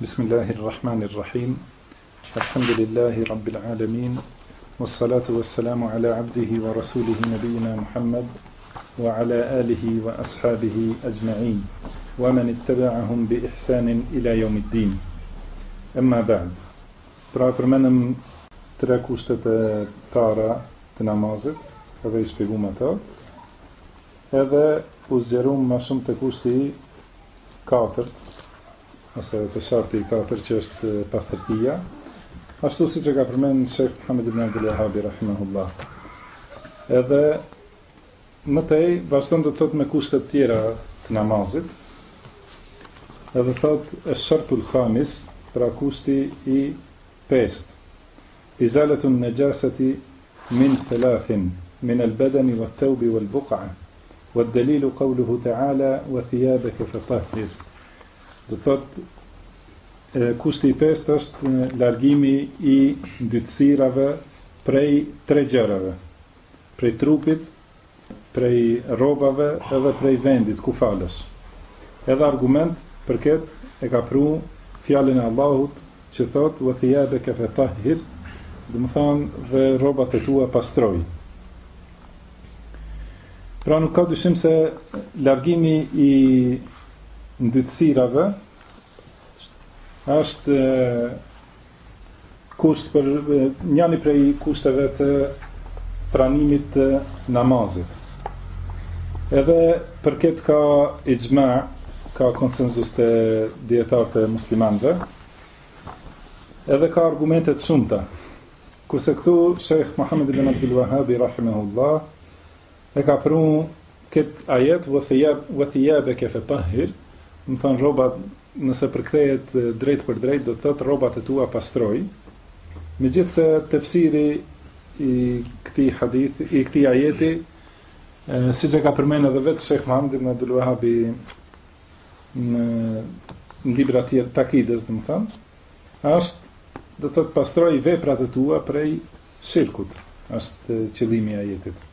Bismillahirrahmanirrahim. Alhamdulillahi Rabbil Alamin. Wassalatu wassalamu ala abdihi wa rasulihi nabiyina Muhammad wa ala alihi wa ashabihi ajma'in wa man ittaba'ahum bi ihsanin ila yawmiddin. Amma ba'd. Pra përmenëm tre kushtet e tara të namazit, edhe I shpjegum ato, edhe u zgjerum ma shumë të kushti katërt, ose të sharti I katër që është pastërtia, ashtu si që ka përmenë Shekh Muhammed ibn Abdul Wahhab rahimahullah. Edhe më tej vazhdon të thot me kushtet tjera të namazit, edhe thot e shartul khamis, pra kushti I pest, izaletun najasati min thalathin, min al-badani wa thawbi wal buqa, wa dalilu qawluhu ta'ala wa thiyabaka fatahhir. Do thot kushti I pest është largimi I ndytësirave prej tre gjërave, prej trupit, prej rrobave edhe prej vendit ku falesh. Edhe argument për këtë e ka pru fjalën e Allahut që thot wa thiyabaka fatahhir, do të thonë dhe rrobat e tua pastroj. Pra nuk ka dyshim se largimi I ndytësirave është kusht për njëri prej kushteve të pranimit të namazit. Edhe për këtë ka ijma, ka konsenzus të dietarëve muslimanëve, edhe ka argumente të shumta. Kurse këtu Sheikh Muhammed ibn Abdul Wahhab rahimahullah e ka pru këtë ajet wa thiyabaka fatahhir, më thënë robat, nëse përkthehet drejt për drejt, do të thotë rrobat e tua pastroj. Megjithse tefsiri I këtij hadith, I këtij ajeti, siç e ka përmendur edhe vetë Sheikh Muhammed ibn Abdul Wahhab në libra të takides, domethënë, është do të thotë pastroj veprat e tua prej shirkut, është qëllimi I ajetit.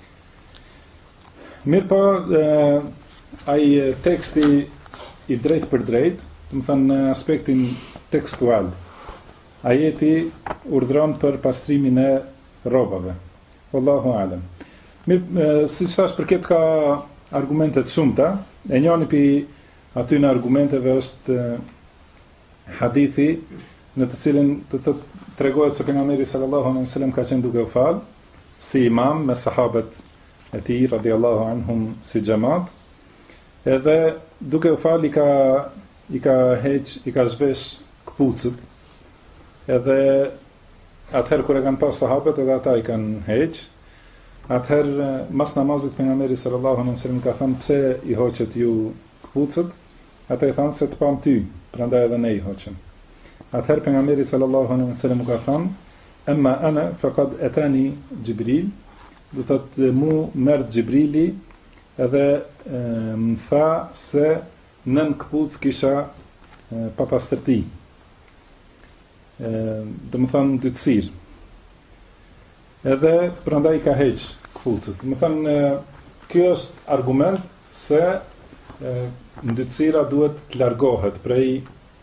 Mirpo ai teksti I drejt për drejt, do të thënë në aspektin tekstual. Ajeti urdhron për pastrimin e rrobave. Wallahu a'lam. Mirë, siç thash, për këtë ka argumente të shumta. E njëri prej aty në argumenteve është hadithi në të cilin do të tregohet se pejgamberi sallallahu alaihi wasallam ka qenë duke u fal si imam me sahabët e tij radhiyallahu anhum si xhamat. Edhe duke u fal I ka zhvesh këpucët, edhe atëherë kur e kanë pas sahabët edhe ata I kanë heq. Atëherë mas namazit pejgamberi sallallahu alaihi wasallam ka thënë pse I hoqet ju këpucët? Ata I thanë se të pam ty, prandaj edhe ne I hoqëm. Atëherë pejgamberi sallallahu alaihi wasallam ka thënë amma ana faqad atani Jibril, do thotë mu merr Jibrili edhe më tha se nën këpuc kisha pa pastërti, do më thënë ndytësir, edhe prandaj ka heq këpucët. Do më thënë kjo është argument se ndytësira duhet të largohet prej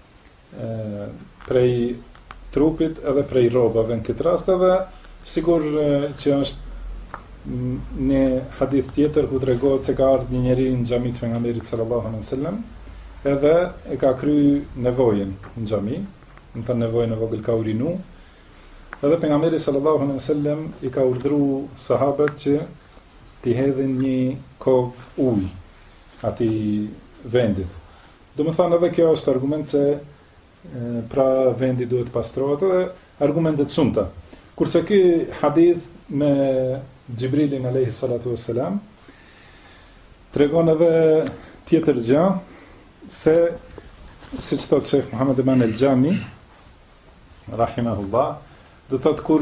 trupit edhe prej rrobave në këtë rast, edhe sigur që është në hadith tjetër ku tregohet se ka ardhur një njeri në xhami të pejgamberit sallallahu alaihi wasallam, edhe e ka kryer nevojën në xhami, do të thënë nevojën e vogël ka urinu, edhe pejgamberi sallallahu alaihi wasallam I ka urdhëruar sahabët që t'i hedhin një kovë ujë atij vendit. Do të thënë edhe kjo është argument se pra vendi duhet pastrohet, edhe argumente të shumta. Kurse ky hadith me Gjibrilin alayhi salatu wassalam tregon edhe tjetër gjë, se siç thot Sheikh Muhammed ibn al-Jami rahimahullah, do thot kur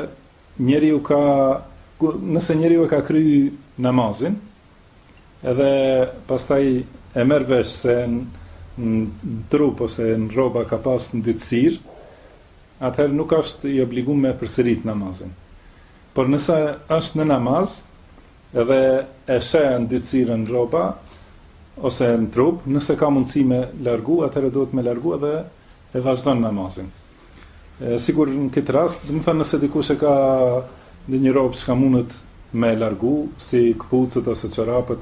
nëse njeriu ka kryer namazin, edhe pastaj e merr vesh se në trup ose në rroba ka pas ndytësir, atëherë nuk është I obliguar me përsërit namazin. Por nëse është në namaz, edhe e sheh ndytësirën rroba ose në trup, nëse ka mundësi me largu, atëherë duhet me largu edhe e vazhdon namazin. Sigur në këtë rast, do të thënë nëse dikush e ka në një robë që ka mundet me largu, si këpucët ose çorapët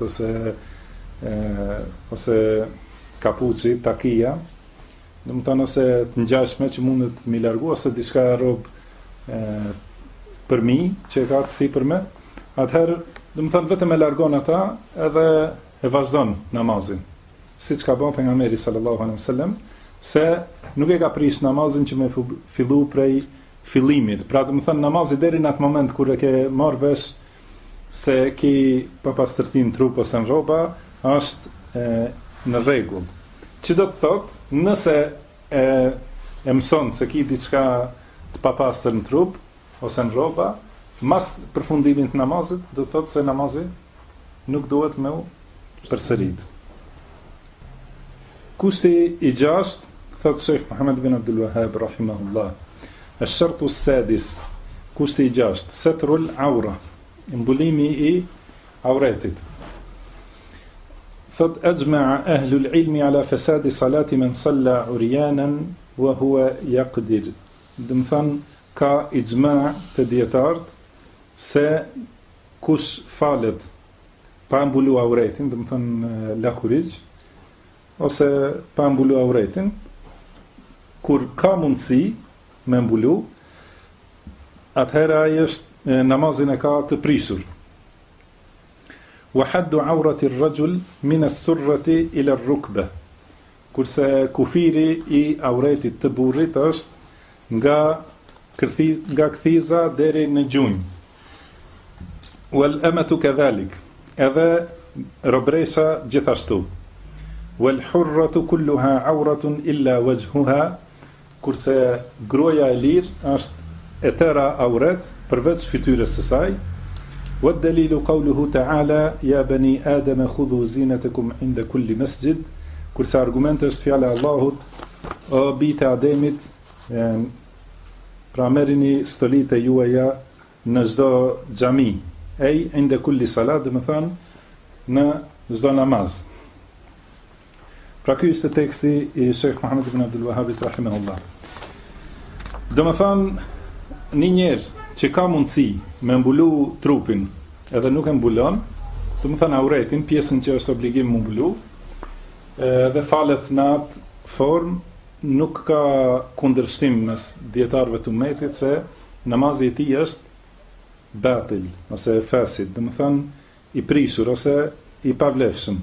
ose kapuçi, takia, do të thënë ose të ngjashme që mundet me largu ose diçka robë për mi që ka të sipërme, atëherë do të thënë vetëm e largon ata edhe e vazhdon namazin. Siç ka bën pejgamberi sallallahu alaihi wasallam, se nuk e ka prish namazin që me fillu prej fillimit. Pra do të thënë namazi deri në atë moment kur e ke marrë vesh se ki papastërti në trup ose në rroba, është në rregull. Që do të thotë, nëse e mëson se ki diçka të papastër në trup ose në rroba, mas përfundimit të namazit, do të thotë se namazi nuk duhet me u përsërit. Kushti i 6, thotë Sheikh Muhammad bin Abdul Wahhab rahimahullah, ash-shartu as-sadis, kushti i 6, satrul awra, mbulimi i auretit. Thot ajma'a ahlul ilmi ala fasadi salati man salla uryanan wa huwa yaqdir. Do të thënë ka ijma të dietarët se kush falet pa mbulu auretin, do të thënë lakurix, ose pa mbulu auretin, kur ka mundësi me mbulu, atëherë ai është namazin e ka të prishur. Wa haddu aurati ar-rajul min as-surrati ila ar-rukbah. Kurse kufiri i auretit të burrit është nga kthiza deri në gjunjë. Wal amatu kadhalik. Edhe robresha gjithashtu. Wal hurratu kulluha auratun illa wajhuha. Kurse gruaja e lirë është e tëra auret përveç fytyrës së saj. Wad-dalilu qawluhu ta'ala ya bani adama khudhu zinatakum 'inda kulli masjid. Kurse argumenti është fjala e Allahut, o bijtë e Ademit, pra merrini stolitë juaja në çdo xhami, ej 'inda kulli salat, do të thonë në çdo namaz. Pra ky është teksti i Sheikh Muhammad ibn Abdul Wahhab rahimahullah. Do të thonë një njerë që ka mundësi me mbulu trupin edhe nuk e mbulon, do të thonë auretin, pjesën që është obligim me mbulu, dhe falet në atë formë, nuk ka kundërshtim mes dietarëve të ummetit se namazi i tij është batil ose fasid, do të thonë i prishur ose i pavlefshëm.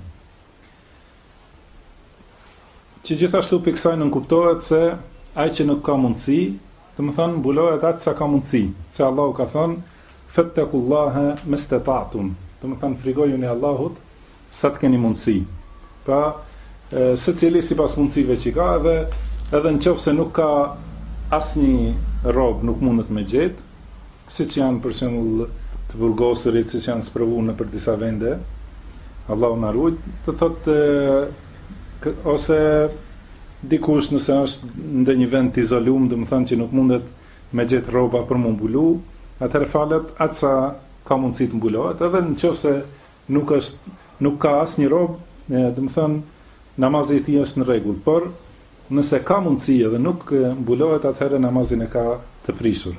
Që gjithashtu për kësaj nuk kuptohet se ai që nuk ka mundësi, do të thonë mbulohet atë sa ka mundësi, se Allahu ka thënë fattaqullaha mastata'tum, do të thonë frikojuni Allahut sa të keni mundësi. Pra secili sipas mundësive që ka, edhe nëse nuk ka asnjë rob, nuk mundet me gjet, siç janë për shembull të burgosurit, siç janë sprovuar në për disa vende, Allahu na ruaj, do thotë ose dikush nëse është në një vend të izoluar, do të thonë që nuk mundet me gjet rroba për mu mbulu, atëherë falet atë sa ka mundësi të mbulohet, edhe nëse nuk ka asnjë rob, do të thonë namazi i tij është në rregull, por nëse ka mundësi edhe nuk mbulohet, atëherë namazin e ka të prishur.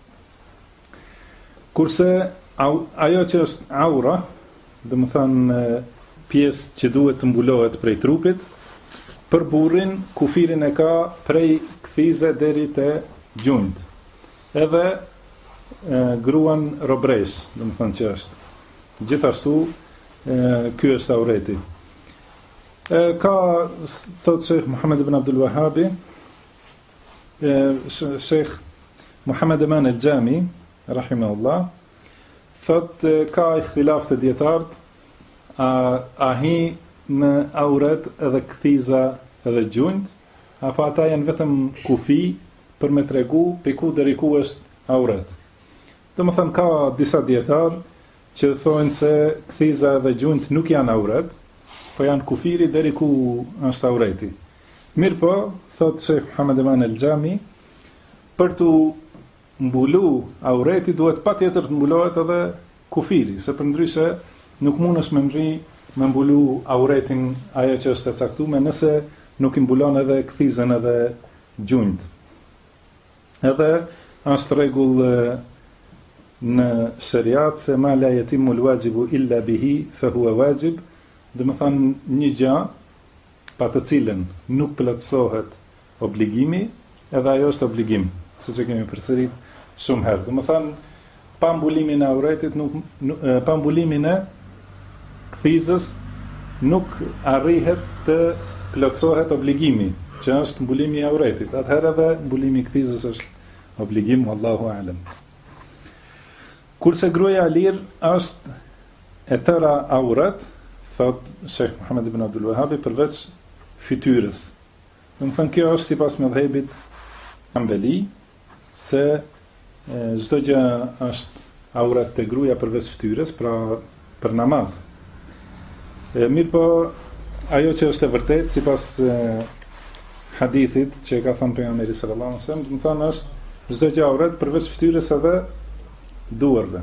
Kurse ajo që është aura, do të thonë pjesë që duhet të mbulohet prej trupit, për burrin kufirin e ka prej kthize deri te gjunjt. Edhe gruan robresh, do të thonë që është. Gjithashtu ky është aureti. Ka thotë Sheikh Muhammad ibn Abdul Wahhab, Sheikh Muhammad Aman al-Jami rahimahullah, thotë ka ikhtilaf të dietarët a hi në auret edhe kthiza edhe gjunjt, apo ata janë vetëm kufi për me tregu për ku deri ku është auret. Do të thënë ka disa dietar që thonë se kthiza edhe gjunjt nuk janë auret, po janë kufiri deri ku është aureti. Mirë po, thotë Sheikh Muhammad Aman al-Jami, për të mbulu aureti duhet patjetër të mbulohet edhe kufiri, se përndryshe nuk mundesh me mbulu auretin ajo që është e caktuar nëse nuk i mbulon edhe kthizën edhe gjunjt. Edhe është rregull në shariat se ma la yatimu al-wajibu illa bihi fa huwa wajib, do të thonë një gjë pa të cilën nuk plotësohet obligimi, edhe ajo është obligim, siç e kemi përsërit shumë herë. Do të thonë pa mbulimin e auretit pa mbulimin e kthizës nuk arrihet të plotësohet obligimi, që është mbulimi i auretit. Atëherë edhe mbulimi i kthizës është obligim, wallahu a'lam. Kurse gruaja e lirë është e tëra auret, thot Sheikh Muhammad ibn Abdul Wahhab, përveç fytyrës. Do të thënë kjo është sipas mëdhëbit Hanbali, se çdo gjë është auret te gruaja përveç fytyrës, pra për namaz. Mirë po, ajo që është e vërtet, sipas hadithit që ka thënë pejgamberi sallallahu alajhi wasallam, do të thonë është çdo gjë auret përveç fytyrës edhe duarve.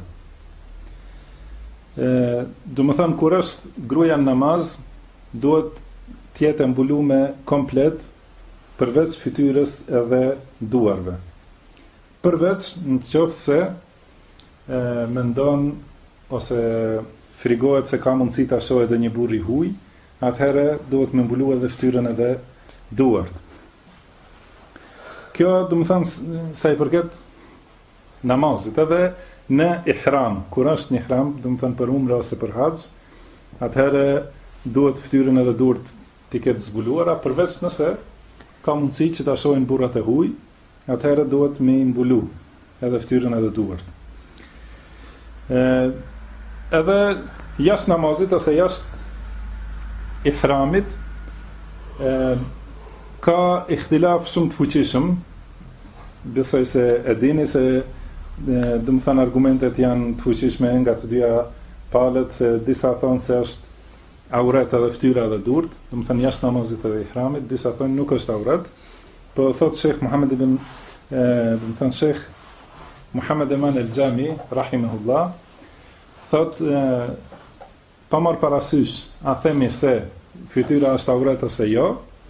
Do të thonë kur është gruaja në namaz, duhet të jetë mbuluar komplet përveç fytyrës edhe duarve. Përveç në qoftë se mendon ose frigohet se ka mundësi ta shohë edhe një burr i huaj, atëherë duhet me mbuluar edhe fytyrën edhe duart. Kjo do të thonë sa i përket namazit, edhe në ihram, kur është në ihram, do të thonë për umre ose për haxh, atëherë duhet fytyrën edhe duart të ketë zbuluara, përveç nëse ka mundësi që ta shohin burrat e huaj, atëherë duhet me mbulu edhe fytyrën edhe duart. Edhe jashtë namazit ose jashtë ihramit ka ikhtilaf shumë të fuqishëm. Besoj se e dini se do të thënë argumentet janë të fuqishme nga të dyja palët, se disa thonë se është auret edhe fytyra edhe durt, do të thënë jashtë namazit edhe ihramit, disa thonë nuk është auret. Po thot Sheikh Muhammad ibn do të thënë Sheikh Muhammad Eman el-Jami rahimahullah, thot pa marrë parasysh a themi se fytyra është auret ose jo,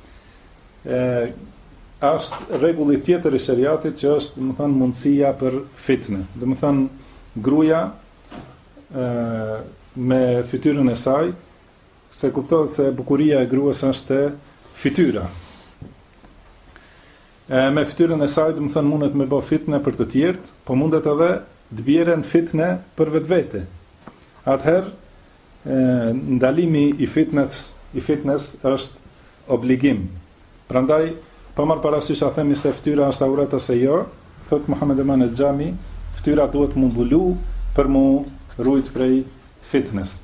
është rregulli tjetër i shariatit që është, do të thënë, mundësia për fitne. Do të thënë gruaja me fytyrën e saj, se kuptohet se bukuria e gruas është fytyra. Me fytyrën e saj, do të thënë, mundet me bë fitne për të tjerët, po mundet edhe të bjerën fitne për vetvete. Atëherë ndalimi i fitnes është obligim. Prandaj pa marrë parasysh a themi se fytyra është auret ose jo, thot Muhammed Eman el-Jami, fytyra duhet mu mbulu për mu rujt prej fitnes.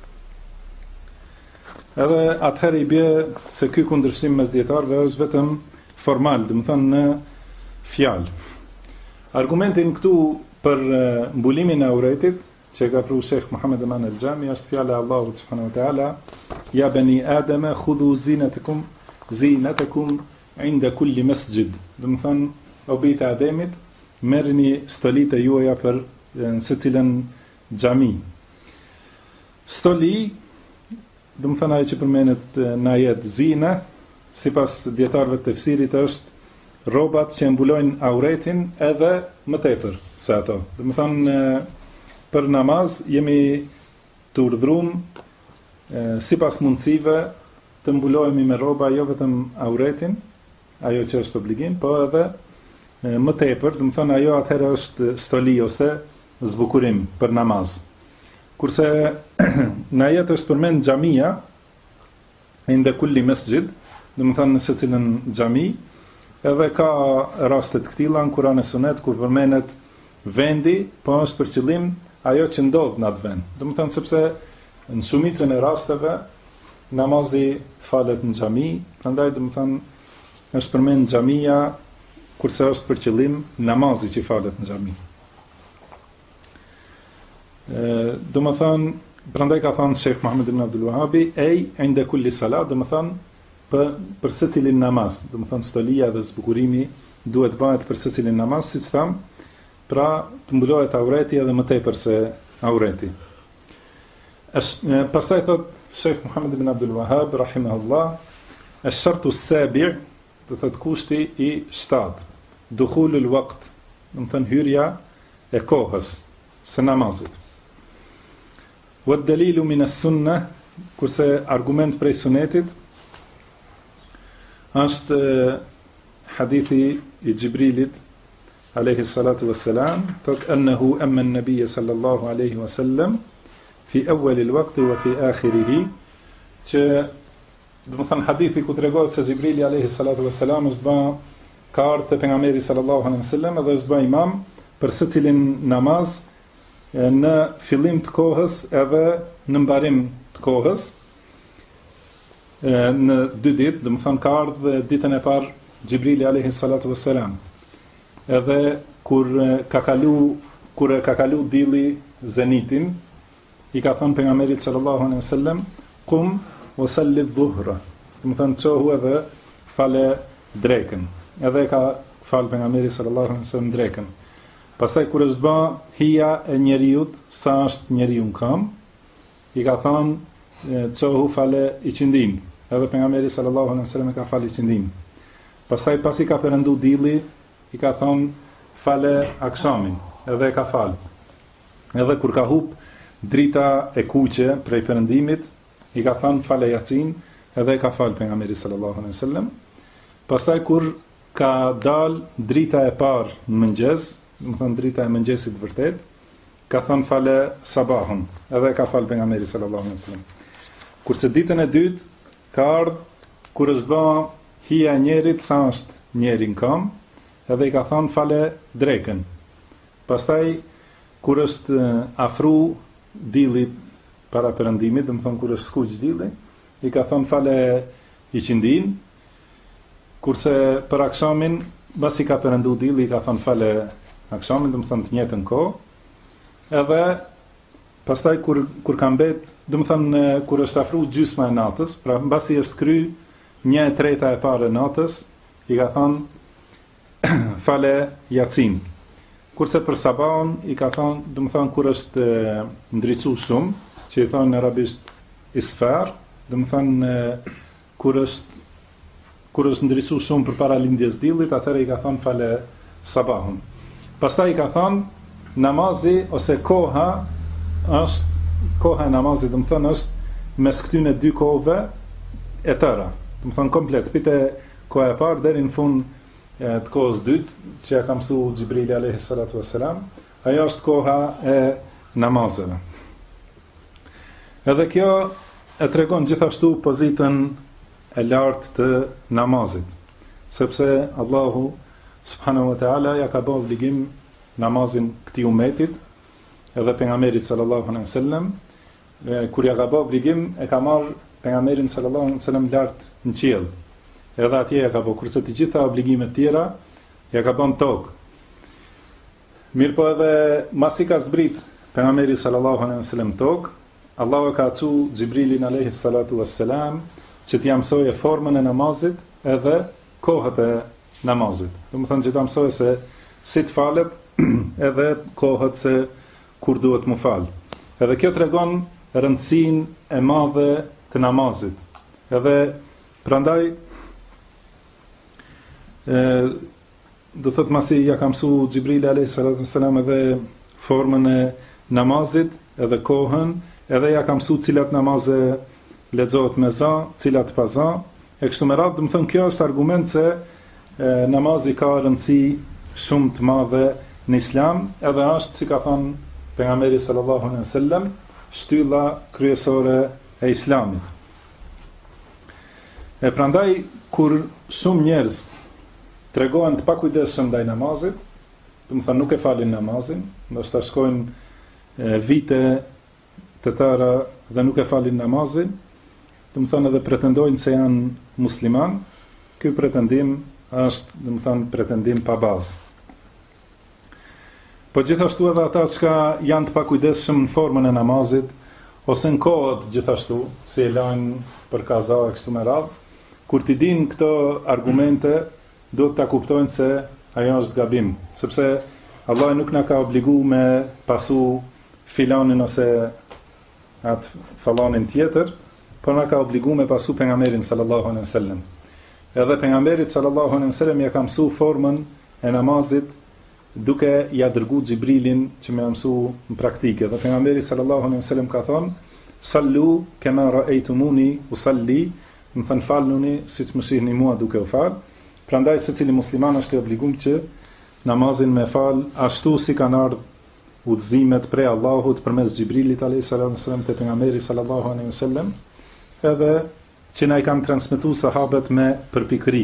Edhe atëherë i bie se ky kundërshtim mes dietarëve është vetëm formal, do të thonë në fjalë. Argumentin këtu për mbulimin e auretit që ka pru Sheikh Muhammad Eman el-Jami është fjala e Allahut subhanahu wa taala, ya bani adama khudhu zinatakum inda kulli masjid. Do të thonë o bijtë e Ademit, merrni stolitë juaja për në secilën xhami. Stoli, do të thonë ajo që përmendet në ajet zina, sipas dietarëve të tefsirit është rrobat që mbulojnë auretin edhe më tepër se ato. Do të thonë për namaz jemi të urdhëruar sipas mundësive të mbulohemi me rroba jo vetëm auretin, ajo që është obligim, po edhe më tepër, do të thonë ajo atëherë është stoli ose zbukurim për namaz. Kurse në ajet është përmend xhamia, inda kulli masjid, do të thonë në secilën xhami, edhe ka raste të këtilla në Kur'an e Sunet kur përmendet vendi, po është për qëllim ajo që ndodh në atë vend. Do të thonë sepse në shumicën e rasteve namazi falet në xhami, prandaj do të thonë është përmend xhamia kurse është për qëllim namazi që falet në xhami. Do të thonë, prandaj ka thënë Sheikh Muhammad ibn Abdul Wahhabi, inda kulli salat, do të thonë për secilin namaz, do të thonë stolia dhe zbukurimi duhet bëhet për secilin namaz, siç tham, pra të mbulohet aureti edhe më tepër se aureti. Pastaj thot Sheikh Muhammad ibn Abdul Wahhab rahimahullah, ash-shartu as-sabi', do thot kushti i 7, dukhulul waqt, do të thënë hyrja e kohës së namazit. Wa dalilu min as-sunnah, kurse argument prej sunetit është hadithi i Gjibrilit alayhi salatu wassalam, thot annahu amma an-nabiy sallallahu alayhi wasallam fi awwal al-waqt wa fi akhirih, që do të thënë hadithi ku tregohet se Gjibrili alayhi salatu wassalam është bë ka ardhur te pejgamberi sallallahu alaihi wasallam dhe është bë imam për secilin namaz në fillim të kohës edhe në mbarim të kohës, në 2 ditë, do të thënë ka ardhur ditën e parë Gjibrili alayhi salatu wassalam. Edhe kur ka kalu dilli zenitin, i ka thënë pejgamberit sallallahu alaihi wasallam, qum wa salli dhuhra, do të thënë çohu edhe fale drekën. Edhe ka fal pejgamberi sallallahu alaihi wasallam drekën. Pastaj kur është bë hija e njeriut, sa është njeriu në kam, i ka thënë çohu fale i qindin. Edhe pejgamberi sallallahu alaihi wasallam ka fal i qindin. Pastaj pasi ka perëndu dilli, i ka thonë fale akşamin, edhe ka fal. Edhe kur ka hub drita e kuqe prej perëndimit, i ka thonë fale yacin, edhe ka fal pejgamberi sallallahu alaihi wasallam. Pastaj kur ka dal drita e parë në mëngjes, do të thonë drita e mëngjesit vërtet, ka thonë fale sabahun, edhe ka fal pejgamberi sallallahu alaihi wasallam. Kurse ditën e dytë ka ardhur kur është bë hija e njerit, sa është njeri në kam, edhe i ka thonë fale drekën. Pastaj, kur është afru dilli para perëndimit, do të thonë kur është skuq dilli, i ka thonë fale i qindin, kurse për akşamin, basi ka perëndu dilli, i ka thonë fale akşamin, do të thonë të njëjtën kohë, edhe pastaj kur ka mbet, do të thonë kur është afru gjysma e natës, pra mbasi është kry 1/3 e parë e natës, i ka thonë fale yacin. Kurse për sabahun i ka thonë, do të thonë kur është ndriçu shumë, që i thonë në arabisht isfar, do të thonë kur është ndriçu shumë përpara lindjes dillit, atëherë i ka thonë fale sabahun. Pastaj i ka thonë namazi ose koha e namazit, do të thonë është mes këtyne 2 kohëve e tëra. Do të thonë komplet, pite koha e parë deri në fund të kohës dytë, që ja ka mësuar Gjibrili alayhi salatu wassalam, ajo është koha e namazeve. Edhe kjo e tregon gjithashtu pozitën e lartë të namazit, sepse Allahu subhanahu wa taala ja ka bërë obligim namazin këtij umetit, edhe pejgamberit sallallahu alaihi wasallam, kur ja ka bërë obligim, e ka marrë pejgamberin sallallahu alaihi wasallam lart në qiell. Edhe atje ja ka bërë, kurse të gjitha obligimet tjera ja ka bën tokë. Mirë po edhe masi ka zbrit pejgamberi sallallahu alaihi wasallam tokë, Allahu ka thënë Xhibrilin alayhi salatu wassalam që t'i mësojë formën e namazit edhe kohët e namazit. Do të thonë që t'a mësojë se si të falet edhe kohët se kur duhet mu fal. Edhe kjo tregon rëndësinë e madhe të namazit. Edhe prandaj do thot masi ja ka mësuar Xhibrili alayhi salatu wassalam edhe formën e namazit, edhe kohën, edhe ja ka mësuar cilat namaze lexohet me za, cilat pa za, e kështu me radhë. Do të thënë kjo është argument se namazi ka rëndësi shumë të madhe në Islam, edhe është, si ka thënë pejgamberi sallallahu alaihi wasallam, shtylla kryesore e Islamit. E prandaj kur shumë njerëz tregohen të pakujdesshëm ndaj namazit, do të thënë nuk e falin namazin, ndoshta shkojnë vite të tëra dhe nuk e falin namazin, do të thënë edhe pretendojnë se janë musliman, ky pretendim është, do të thënë, pretendim pa bazë. Po gjithashtu edhe ata që janë të pakujdesshëm në formën e namazit, ose në kohët gjithashtu, si e lajnë për kaza e kështu me radhë, kur t'i dinë këto argumente, do të ta kuptojnë se ajo është gabim, sepse Allah nuk na ka obliguar me pasu filanin ose atë fallanin tjetër, por na ka obliguar me pasu pejgamberin sallallahu alaihi wasallam. Edhe pejgamberit sallallahu alaihi wasallam ja ka mësuar formën e namazit duke ja dërguar Xhibrilin që më mësu në praktike. Dhe pejgamberi sallallahu alaihi wasallam ka thonë: "Sallu kama ra'aytumuni usalli", më thënë faluni siç më shihni mua duke u fal. Prandaj secili musliman është i obliguar që namazin me fal ashtu si kanë ardhur udhëzimet prej Allahut përmes Xhibrilit alayhis salam te pejgamberi sallallahu alaihi wasallam, edhe që na i kanë transmetuar sahabët me përpikëri.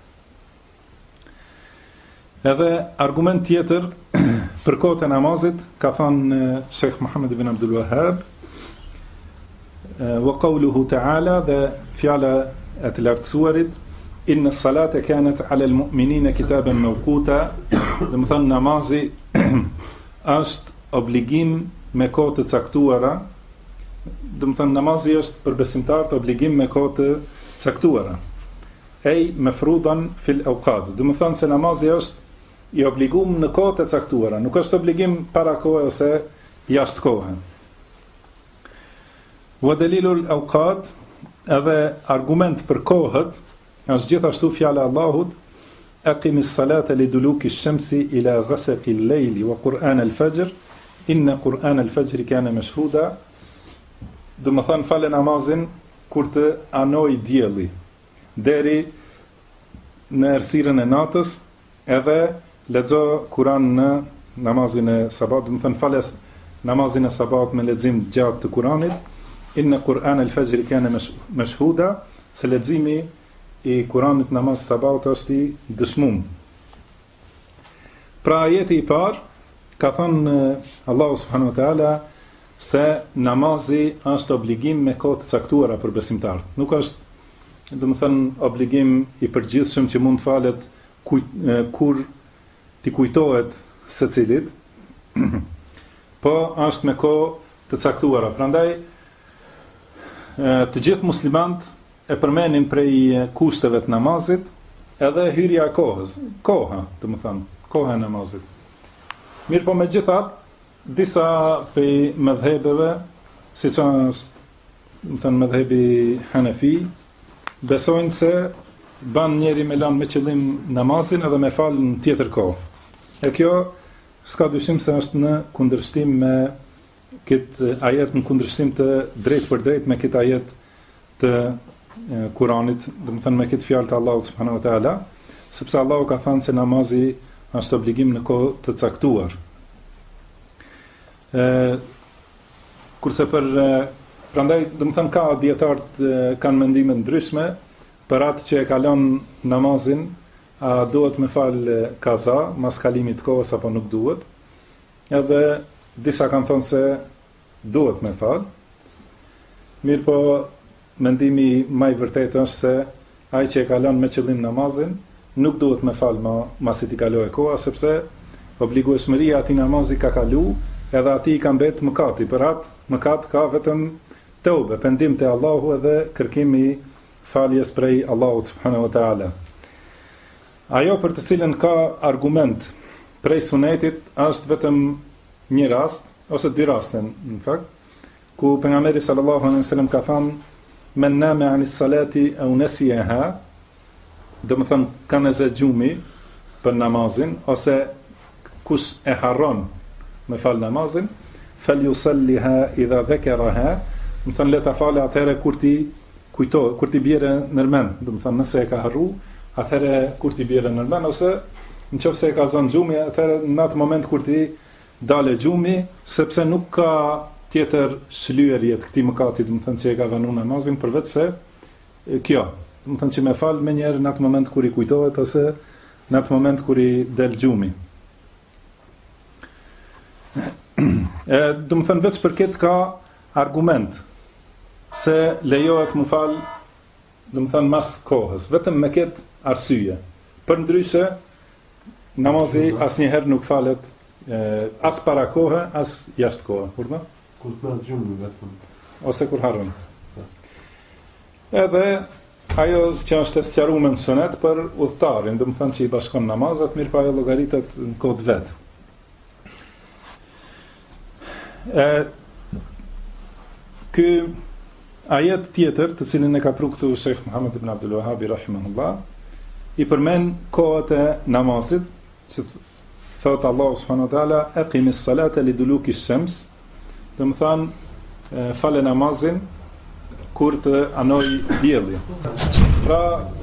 Edhe argument tjetër për kohën e namazit ka thënë Sheikh Muhammad ibn Abdul Wahhab, wa qawluhu ta'ala, dhe fjala e të lartësuarit, inna salata kanat 'ala al-mu'minina kitaban mawquta, do të thonë namazi është obligim me kohë të caktuara. Do të thonë namazi është për besimtarët obligim me kohë të caktuara. Ej mafrudan fil awqat. Do të thonë se namazi është i obligum në kohët e caktuara, nuk është obligim para kohë ose jashtë kohë. Wa dalilul awqat, edhe argument për kohët është gjithashtu fjala e Allahut: aqimis salata liduluki ash-shamsi ila ghasaqi al-layli wa qur'an al-fajr inna qur'an al-fajr kana mashhuda. Do të thonë falë namazin kur të anoj dielli deri në errësirën e natës, edhe lexo Kur'an në namazin e sabat. Do të thonë falë namazin e sabat me lexim gjatë të Kur'anit. Inna Qur'an al-fajr kana mashhuda, se leximi i Kur'anit namaz sabat është i dëshmuar. Pra ajeti i parë ka thënë Allahu subhanahu wa taala se namazi është obligim me kohë të caktuara për besimtarët. Nuk është, do të thënë, obligim i përgjithshëm që mund të falet kur t'i kujtohet secilit, po është me kohë të caktuara. Prandaj të gjithë muslimanët e përmenin prej kushteve të namazit edhe hyrja e kohës, koha, do të thënë, koha e namazit. Mirë po me gjithat, disa prej mëdhebeve, si që është, më thënë, mëdhebi Hanefi, besojnë se ban njeri me lanë me qëllim namazin edhe me falë në tjetër kohë. E kjo s'ka dyshim se është në kundërshtim me këtë ajet, në kundërshtim të drejt për drejt me këtë ajet të Kuranit, dhe më thënë me këtë fjalë të Allahut subhanahu wa taala, sepse Allahu ka thënë se namazi është obligim në kohë të caktuar. Kurse për prandaj, do të thënë, ka dietarët kanë mendime ndryshme për atë që e kalon namazin, a duhet me fal kaza mas kalimit të kohës apo nuk duhet. Edhe disa kanë thënë se duhet me fal. Mirë po, mendimi më i vërtetë është se ai që e kalon me qëllim namazin nuk duhet me fal masi t'i kalojë koha, sepse obligueshmëria e atij namazi ka kalu, edhe atij ka mbet mëkati. Për atë mëkat ka vetëm teube, pendim te Allahu edhe kërkimi faljes prej Allahut subhanahu wa taala. Ajo për të cilën ka argument prej sunetit është vetëm një rast ose dy raste në fakt, ku pejgamberi sallallahu alaihi wasallam ka thënë: men nama anis salati aw nasiha, do të thënë ka nëzet gjumi për namazin, ose kush e harron me fal namazin, falyusalliha idha dhakaraha, do të thënë le ta falë atëherë kur ti kujtohet, kur ti bjerë nërmend, do të thënë nëse e ka harru, atëherë kur ti bjerë nërmend, ose nëse e ka zënë gjumi, atëherë në atë moment kur ti dale gjumi, sepse nuk ka tjetër shlyerje të këtij mëkati, do të thënë që e ka vënë namazin, përveç se kjo, do të thënë që me fal më njëherë në atë moment kur i kujtohet ose në atë moment kur i del gjumi. Do të thënë veç për këtë ka argument se lejohet më fal, do të thënë mas kohës, vetëm me këtë arsye. Përndryshe namazi asnjëherë nuk falet as para kohë, as jashtë kohë. Kurdo? Kur të merr gjumi vetëm. Ose kur harron. Edhe ajo që është e sqaruar në sunet për udhëtarin, do të thënë që i bashkon namazat, mirë pa ajo llogaritet në kohë vet. Ky ajet tjetër, të cilin e ka pru këtu Sheikh Muhammad ibn Abdul Wahhab rahimahullah, i përmend kohët e namazit, që thot Allahu subhanahu wa taala aqimis salata liduluki shams, do të thonë falë namazin kur të anoj dielli. Pra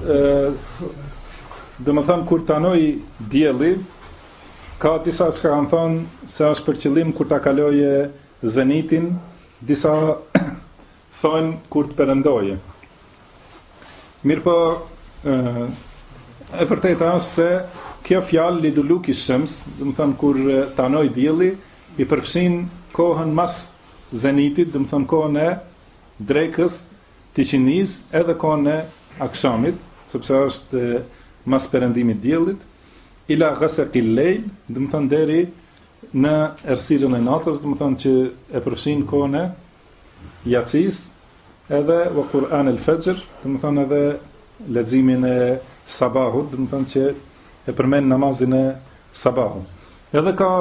do të thonë kur të anoj dielli, ka disa që kanë thonë se është për qëllim kur ta kaloje zenitin, disa thonë kur të perëndoje. Mirë po, e vërteta është se kjo fjalë liduluki shams, do të thonë kur të anoj dielli, i përfshin kohën mas zenitit, do të thonë kohën e drekës, të qinis, edhe kohën e akshamit, sepse është mas perëndimit diellit, ila ghasaqil lejl, do të thonë deri në errësirën e natës, do të thonë që e përfshin kohën e yacis, edhe wa Kur'an al-Fajr, do të thonë edhe leximin e sabahut, do të thonë që e përmend namazin e sabahut. Edhe ka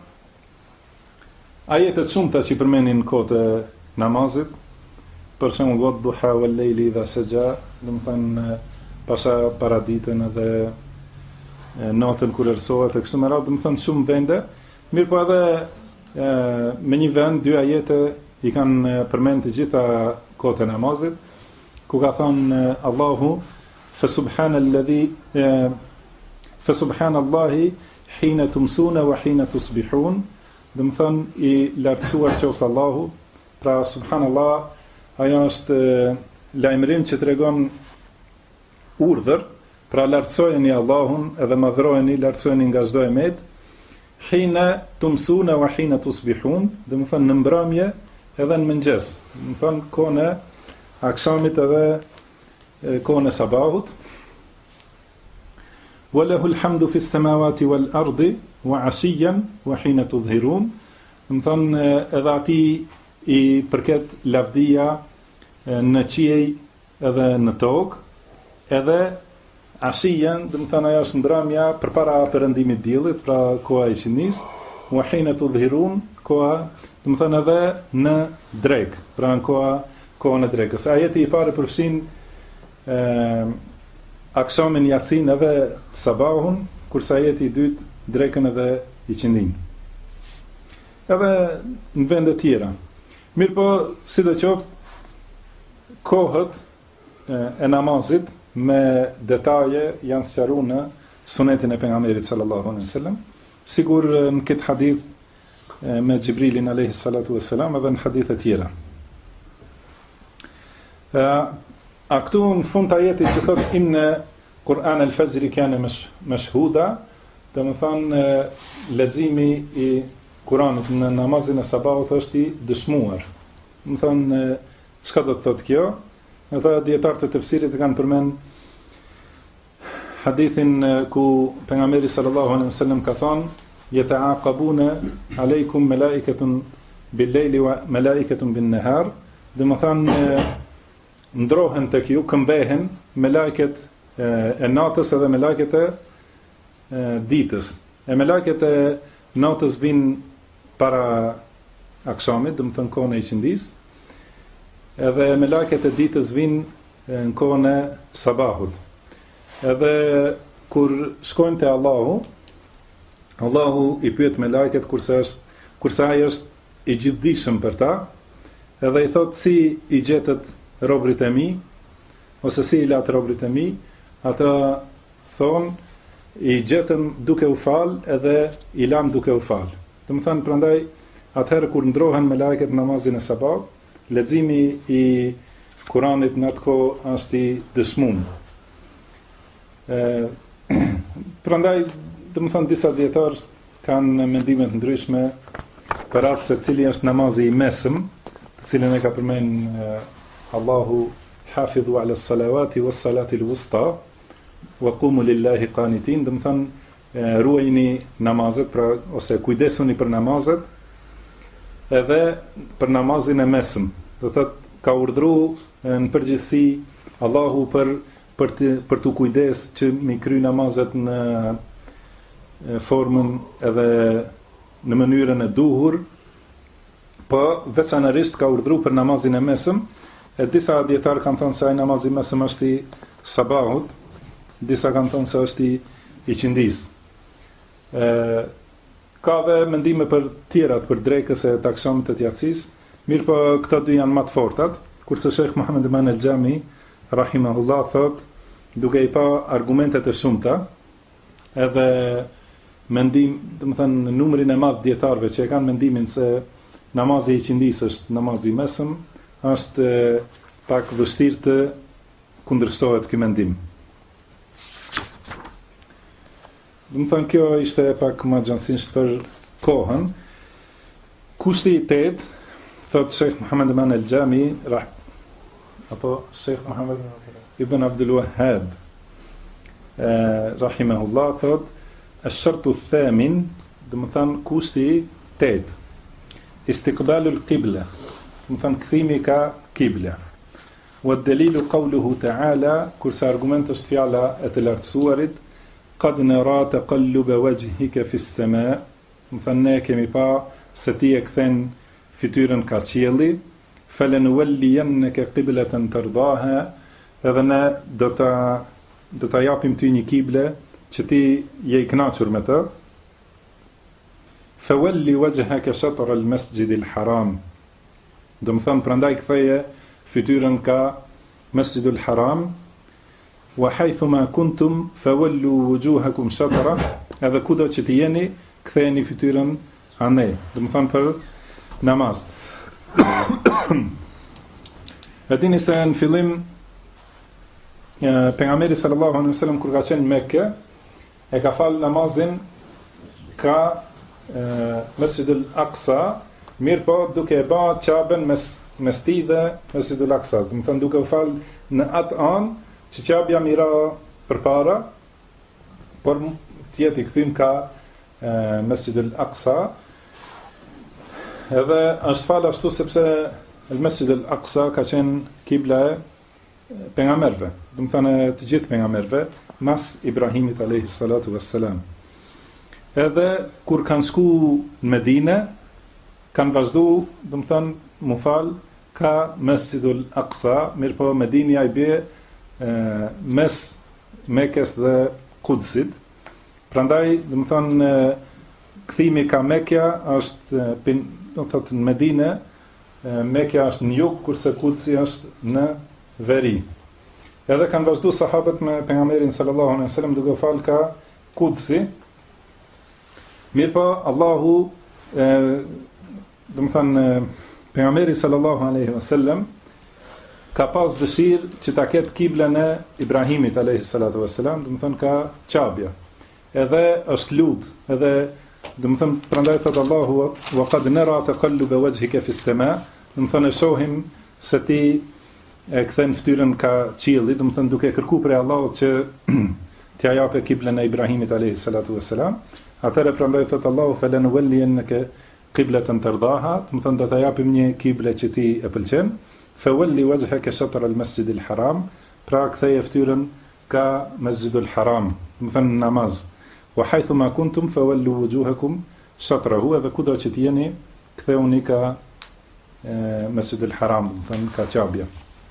ajete të shumta që përmendin kohët e namazit, për shembull wadduha wal layli idha saja, do të thonë pasha paraditën edhe natën kur erësohet e kështu me radhë, do të thonë shumë vende, mirë po edhe me një vend, dy ajete i kanë përmend të gjitha kohët e namazit, ku ka thonë Allahu fa subhanallahi hina tumsuna wa hina tusbihun, do të thonë i lartësuar qoftë Allahu, pra subhanallah, ajo është lajmërim që tregon urdhër, pra lartësojeni Allahun edhe madhrojeni, lartësojeni nga çdo emet, hina tumsuna wa hina tusbihun, do të thonë në mbrëmje edhe në mëngjes, do të thonë kohën e akshamit edhe kohën e sabahut. Walahu alhamdu fis samawati wal ardi wa ashiyan wa hina tudhhirun, do të thonë edhe atij i përket lavdia në qiej edhe në tokë, edhe ashiyan, do të thonë ajo është mbrëmja përpara perëndimit diellit, pra koha e qinis, wa hina tudhhirun, koha, do të thonë edhe në drekë, pra në kohën e drekës. Ajeti i parë përfshin akshamin, yatsin edhe sabahun, kurse ajeti i dytë drekën edhe i qindin. Edhe në vende tjera. Mirë po, sidoqoftë, kohët e namazit me detaje janë sqaruar në sunetin e pejgamberit sallallahu alaihi wasallam, sigur në këtë hadith me Xhibrilin alayhi salatu wassalam, edhe në hadithe tjera. A këtu në fund të ajetit që thot inna Kur'an al-Fajr kana mashhuda, do të thonë leximi i Kuranit në namazin e sabahut është i dëshmuar. Do të thonë çka do të thotë kjo? Edhe dietarët e tefsirit kanë përmend hadithin ku pejgamberi sallallahu alaihi wasallam ka thonë yata'aqabuna alaykum malaikatun bil-layli wa malaikatun bin-nahar, do të thonë ndrohen tek ju, këmbehen me lajket e natës edhe me lajket e ditës. E me lajket e natës vinë para akshamit, do të thonë kohën e qindis, edhe me lajket e ditës vinë në kohën e sabahut. Edhe kur shkojnë te Allahu, Allahu i pyet me lajket kurse ai është i gjithdijshëm për ta, edhe i thot si i gjetët robrit e mi, ose si i latë robrit e mi, ata thonë i gjetëm duke u falë edhe i lam duke u falë. Të më thënë prandaj, atëherë kur ndrohen me lajket namazin e sabah, leximi i Kuranit në atë kohë është i dëshmuar. Prandaj, të më thënë disa dietar kanë mendimet ndryshme për atë se cili është namazi i mesëm, të cilin e ka përmend Allahu hafidhu ala salawati was salati al-wusta wa qumu lillahi qanitin, do të thonë ruajini namazet, pra ose kujdesuni për namazet, edhe për namazin e mesëm. Do thotë ka urdhëruar në përgjithësi Allahu për të kujdes që mi kry namazet në formën edhe në mënyrën e duhur, po veçanërisht ka urdhëruar për namazin e mesëm. E disa dietar kanë thënë se ai namazi mesëm është i sabahut, disa kanë thënë se është i qindis. Ka dhe mendime për tjerat, për drekës e takshamit të tjatsis, mirë po këto dy janë më të fortat, kurse Sheikh Muhammed Eman el-Gjami, rahimahullah, thot, duke i pa argumentet e shumta, edhe mendim, dhe më thënë, numrin e madh dietarëve që e kanë mendimin se namazi i qindis është namazi i mesëm, është pak vështirë të kundërshtohet ky mendim. Dhe më thënë, kjo ishte pak më gjënësisht për kohën. Kushti i 8, thot Sheikh Muhammed Eman el-Gjami, apo Sheikh Muhammed Ibn Abdul Wahhab, rahimahullah, thot, ash-shartu ath-thamin, dhe më thënë, kushti i 8, istiqbalul qibla, dhe më thënë, kthimi ka qibla. Wa ad-dalilu qawluhu ta'ala, kurse argument është fjala e të lartësuarit, qad nara taqalluba wajhika fi as-sama', më thënë ne kemi pa se ti e kthen fytyrën ka qielli, falanuwalliyannaka qiblatan tardaha, edhe ne do ta japim ty një kible që ti je i kënaqur me të. Fawalli wajhaka shatr al-masjid al-haram, do më thënë prandaj ktheje fytyrën ka Masjidul Haram, wa haythuma kuntum fawallu wujuhakum shatra, edhe kudo që të jeni ktheheni fytyrën anej, do më thënë për namaz. E dini se në fillim pejgamberi sallallahu alaihi wasallam kur ka qenë në Mekë e ka fal namazin ka Masjidul Aqsa, mirë po duke e ba qabën mes tij dhe Masjidul Aqsa, do më thënë duke u fal në atë anë që qabja mira përpara, por tjetë i kthim ka Masjidul Aqsa, edhe është falë ashtu sepse Masjidul Aqsa ka qenë kibla e pejgamberëve, do të thënë të gjithë pejgamberëve mas Ibrahimit alayhi salatu wassalam. Edhe kur kanë shku në Medinë, kanë vazhdu, do të thënë mu fal ka Masjidul Aqsa, mirë po Medinja i bie mes Mekës dhe Kudsit. Prandaj, do të thënë kthimi ka Mekja është do të thotë në Medinë, Mekja është në jug, kurse Kudsi është në veri. Edhe kanë vazhdu sahabët me pejgamberin sallallahu alaihi wasallam duke fal ka Kudsi. Mirë po Allahu do të thënë pejgamberi sallallahu alaihi wasallam ka pas dëshirë që ta ketë kiblën e Ibrahimit alayhi salatu wassalam, do të thënë ka Qabja. Edhe është lut, edhe do të thënë prandaj thot Allahu wa qad nara taqalluba wajhika fi as-sama', do të thënë shohim se ti e kthen fytyrën ka qielli, do të thënë duke kërkuar prej Allahut që t'ia japë kiblën e Ibrahimit alayhi salatu wassalam. Atëherë prandaj thot Allahu falanuwalliyannaka qiblatan tardaha, do të thënë do ta japim një kible që ti e pëlqen. Fawalli wajhaka shatr al-masjid al-haram, pra ktheje fytyrën ka Masjidul Haram, do të thënë namaz. Wa haythuma kuntum fawallu wujuhakum shatrahu, edhe kudo që të jeni ktheuni ka Masjidul Haram, do të thënë ka Qabja.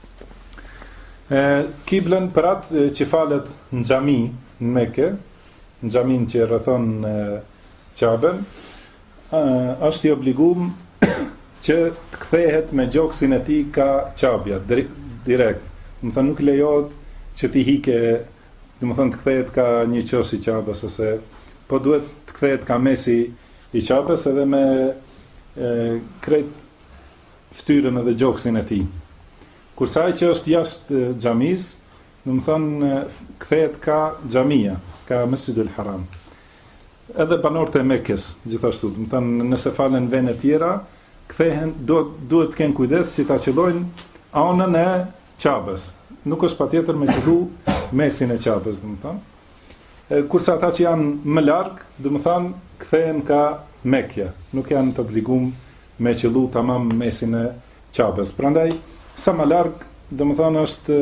Kiblën për atë që falet në xhami në Mekë, në xhamin që rrethon Qabën, është i obliguar që të kthehet me gjoksin e tij ka Qabja direkt. Do të thënë nuk lejohet që ti hike, do të thënë të kthehet ka një qos i Qabës, ose po duhet të kthehet ka mesi i Qabës edhe me krejt fytyrën edhe gjoksin e tij. Kurse ai që është jashtë xhamis, do të thënë kthehet ka xhamia, ka Masjidul Haram. Edhe banorët e Mekës gjithashtu, do të thënë nëse falen në vende tjera, kthehen, duhet të kenë kujdes si ta qëllojnë anën e Qabës. Nuk është patjetër me qëllu mesin e Qabës, do të thënë. Kurse ata që janë më larg, do të thënë kthehen ka Mekja, nuk janë të obliguar me qëllu tamam mesin e Qabës. Prandaj sa më larg, do të thënë është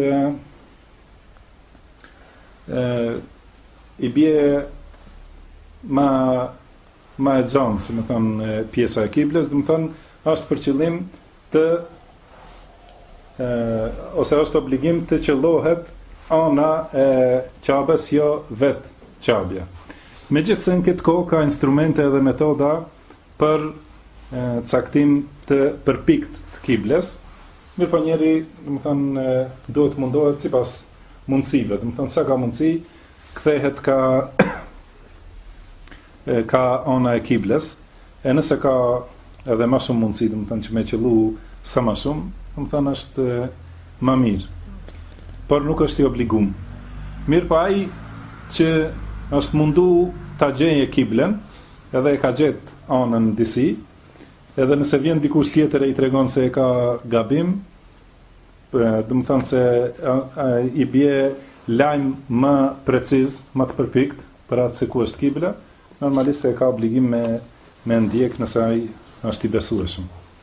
i bie ma e gjanë, si më thënë, pjesa e kibles, dhe më thënë, është për qëllim të, ose është obligim të qëllohet ana e qabes, jo vetë qabja. Megjithëse në këtë kohë ka instrumente dhe metoda për caktim të përpikt të kibles, mirë po njeri, duhet mundohet sipas mundësive, sa ka mundësi, kthehet ka ana e kibles, e nëse ka edhe ma shumë mundësi, që me qëllu sa ma shumë, është ma mirë. Por nuk është i obligum. Mirë po ai që është mundu ta gjeje kiblen, edhe e ka gjetë anën në disi, edhe nëse vjen dikush tjetër e i tregon se e ka gabim, se i bie lajm më preciz, më të përpikt, për atë se ku është kibla, normalisht e ka obligim me ndjek nëse ai është i besueshëm.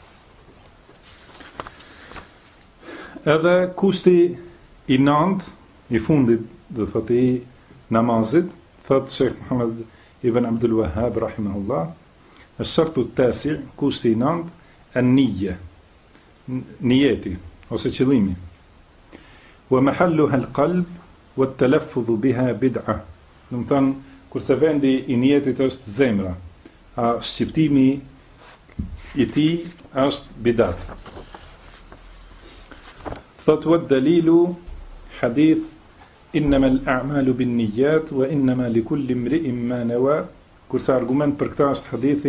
Edhe kushti i nënt, i fundit, do thotë i namazit, thot Sheikh Muhammad ibn Abdul Wahhab rahimahullah, ash-shartu at-tasi', kushti i nënt, an-niyya, niyeti ose qëllimi. Wa mahalluha al-qalb wa at-talaffuz biha bid'ah. Do të thon kurse vendi i niyetit është zemra, a shqiptimi i tij është bidat. Thot wa ad-dalilu hadith innama al-a'malu bin-niyyat wa innama likulli imri'in ma nawa, kurse argument për këtë është hadithi,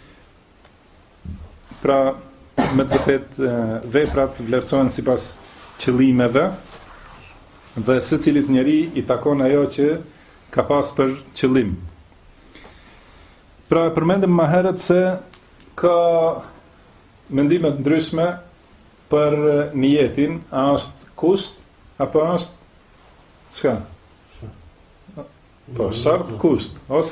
pra me të vërtetë veprat vlerësohen sipas qëllimeve dhe secilit njeri i takon ajo që ka pas për qëllim. Pra përmendëm më herët se ka mendime të ndryshme për niyetin, a është kusht apo është çka? Po, shart, kusht,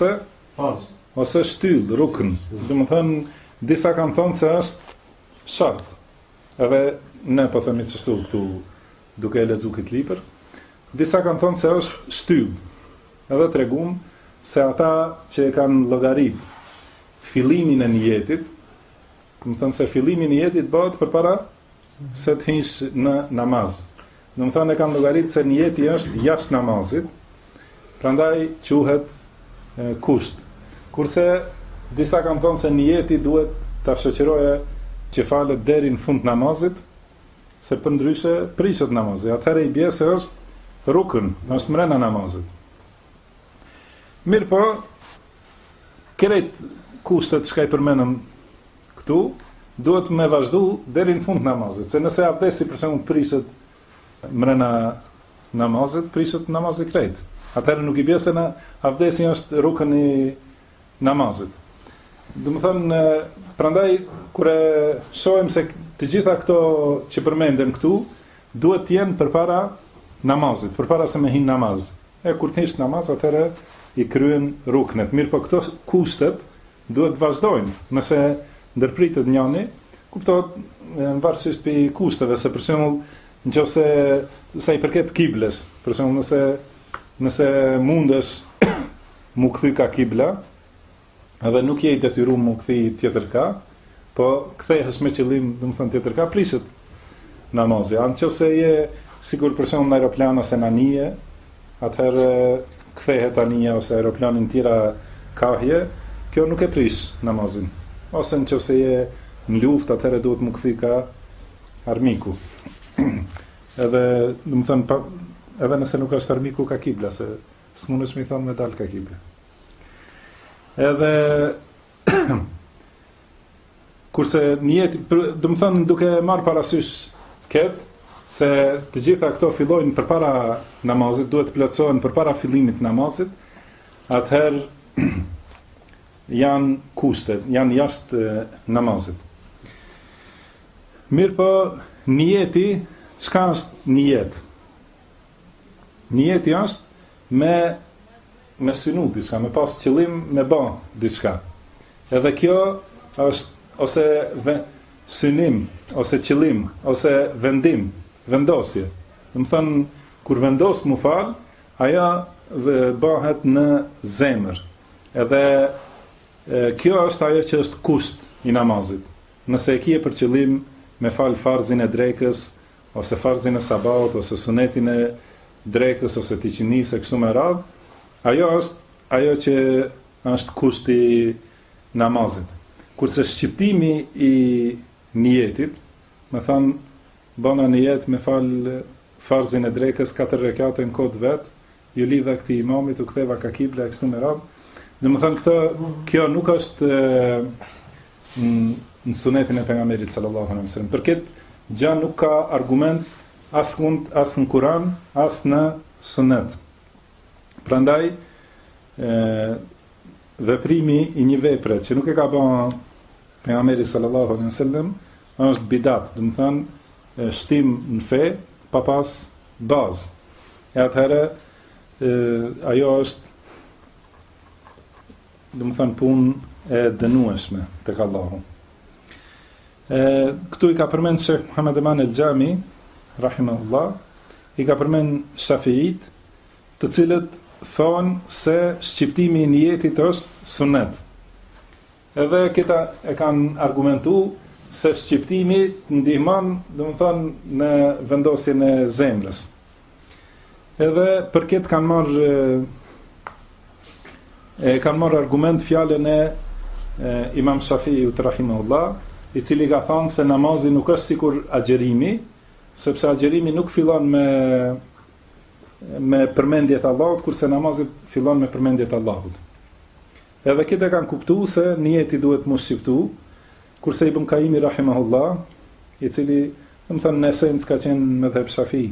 ose shtyll, rukn. Do të thënë, disa kanë thonë se është shart. Edhe ne po themi çështu këtu duke e lexuar këtë libër. Disa kanë thonë se është shtyll. Edhe tregum se ata që e kanë llogarit fillimin e niyetit, do të thënë se fillimi i niyetit bëhet përpara se të hysh në namaz. Do të thënë e kanë llogarit se niyeti është jashtë namazit, prandaj quhet kusht. Kurse disa kanë thonë se niyeti duhet ta shoqëroje që falet deri në fund namazit, se përndryshe prishet namazi. Atëherë i bie se është rukn, është mrena namazit. Mirë po, krejt kushtet që ka i përmenëm këtu, duhet me vazhdu deri në fund namazit. Se nëse abdesi për shembull prishet mrena namazit, prishet namazit krejt. Atëherë nuk i bie se në abdesi është rukn i namazit. Do të thënë, prandaj kur e shohim se të gjitha këto që përmenden këtu duhet të jenë përpara namazit, përpara se me hin namaz. E kur të hish namaz, atëherë i kryen ruknet. Mirë, po këto kushtet duhet vazhdojnë. Nëse ndërpritet njëri, kuptohet varësisht për kushteve, se për shembull, nëse sa i përket kibles, për shembull, nëse mundesh mu kthy ka kibla, edhe nuk je i detyruar mu kthy tjetër ka, po kthehesh me qëllim, do të thënë tjetër ka, prishet namazi. Nëse je sigur për shembull në aeroplan ose në anije, atëherë kthehet anija ose aeroplanin tjera kahje, kjo nuk e prish namazin. Ose nëse je në luftë, atëherë duhet mu kthy ka armiku. Edhe, do të thënë, edhe nëse nuk është armiku ka kibla, se s'mundesh me thonë me dal ka kibla. Edhe kurse niyeti, do të thënë duke marr parasysh këtë, se të gjitha këto fillojnë përpara namazit, duhet të plotësohen përpara fillimit të namazit, atëherë janë kushtet, janë jashtë namazit. Mirë po, niyeti, çka është niyet? Niyeti është me synu diçka, me pas qëllim me bë diçka. Edhe kjo është ose synim, ose qëllim, ose vendim, vendosje. Do të thënë, kur vendos mu fal, ajo bëhet në zemër. Edhe kjo është ajo që është kusht i namazit. Nëse e kje për qëllim me fal farzin e drekës, ose farzin e sabaut, ose sunetin e drekës ose ti që nisë kështu me radhë, ajo është ajo që është kushti namazit. Kurse shqiptimi i niyetit, me thënë, bëna nijet me falë farzin e drekës 4 rekate në kod vetë, ju lidha këti imamit, u ktheva ka kible, kështu me radhë. Dhe më thënë, kjo nuk është në sunetin e pejgamberit sallallahu alaihi wasallam. Për këtë gjë nuk ka argument as në Kur'an, as në sunet. Prandaj veprimi i një vepre që nuk e ka bën pejgamberi sallallahu alaihi wasallam është bidat, do të thënë shtim në fe pa pas bazë. E atëherë ajo është, do të thënë, punë e dënueshme tek Allahu. Këtu i ka përmend Sheikh Muhammad Eman el-Jami rahimahullah, i ka përmend Shafiit, të cilët thonë se shqiptimi i niyetit është sunet. Edhe këta e kanë argumentu se shqiptimi ndihmon, do të thonë, në vendosjen e zemrës. Edhe për këtë kanë marrë argument fjalën e Imam Shafiut rahimahullah, i cili ka thënë se namazi nuk është sikur agjerimi, sepse agjerimi nuk fillon me përmendjet Allahut, kurse namazi fillon me përmendjet Allahut. Edhe këtë kanë kuptuar se niyeti duhet mos shqiptu, kurse Ibn Qayyim rahimahullah, i cili, do të thënë, në esencë ka qenë mëdhëb Shafii,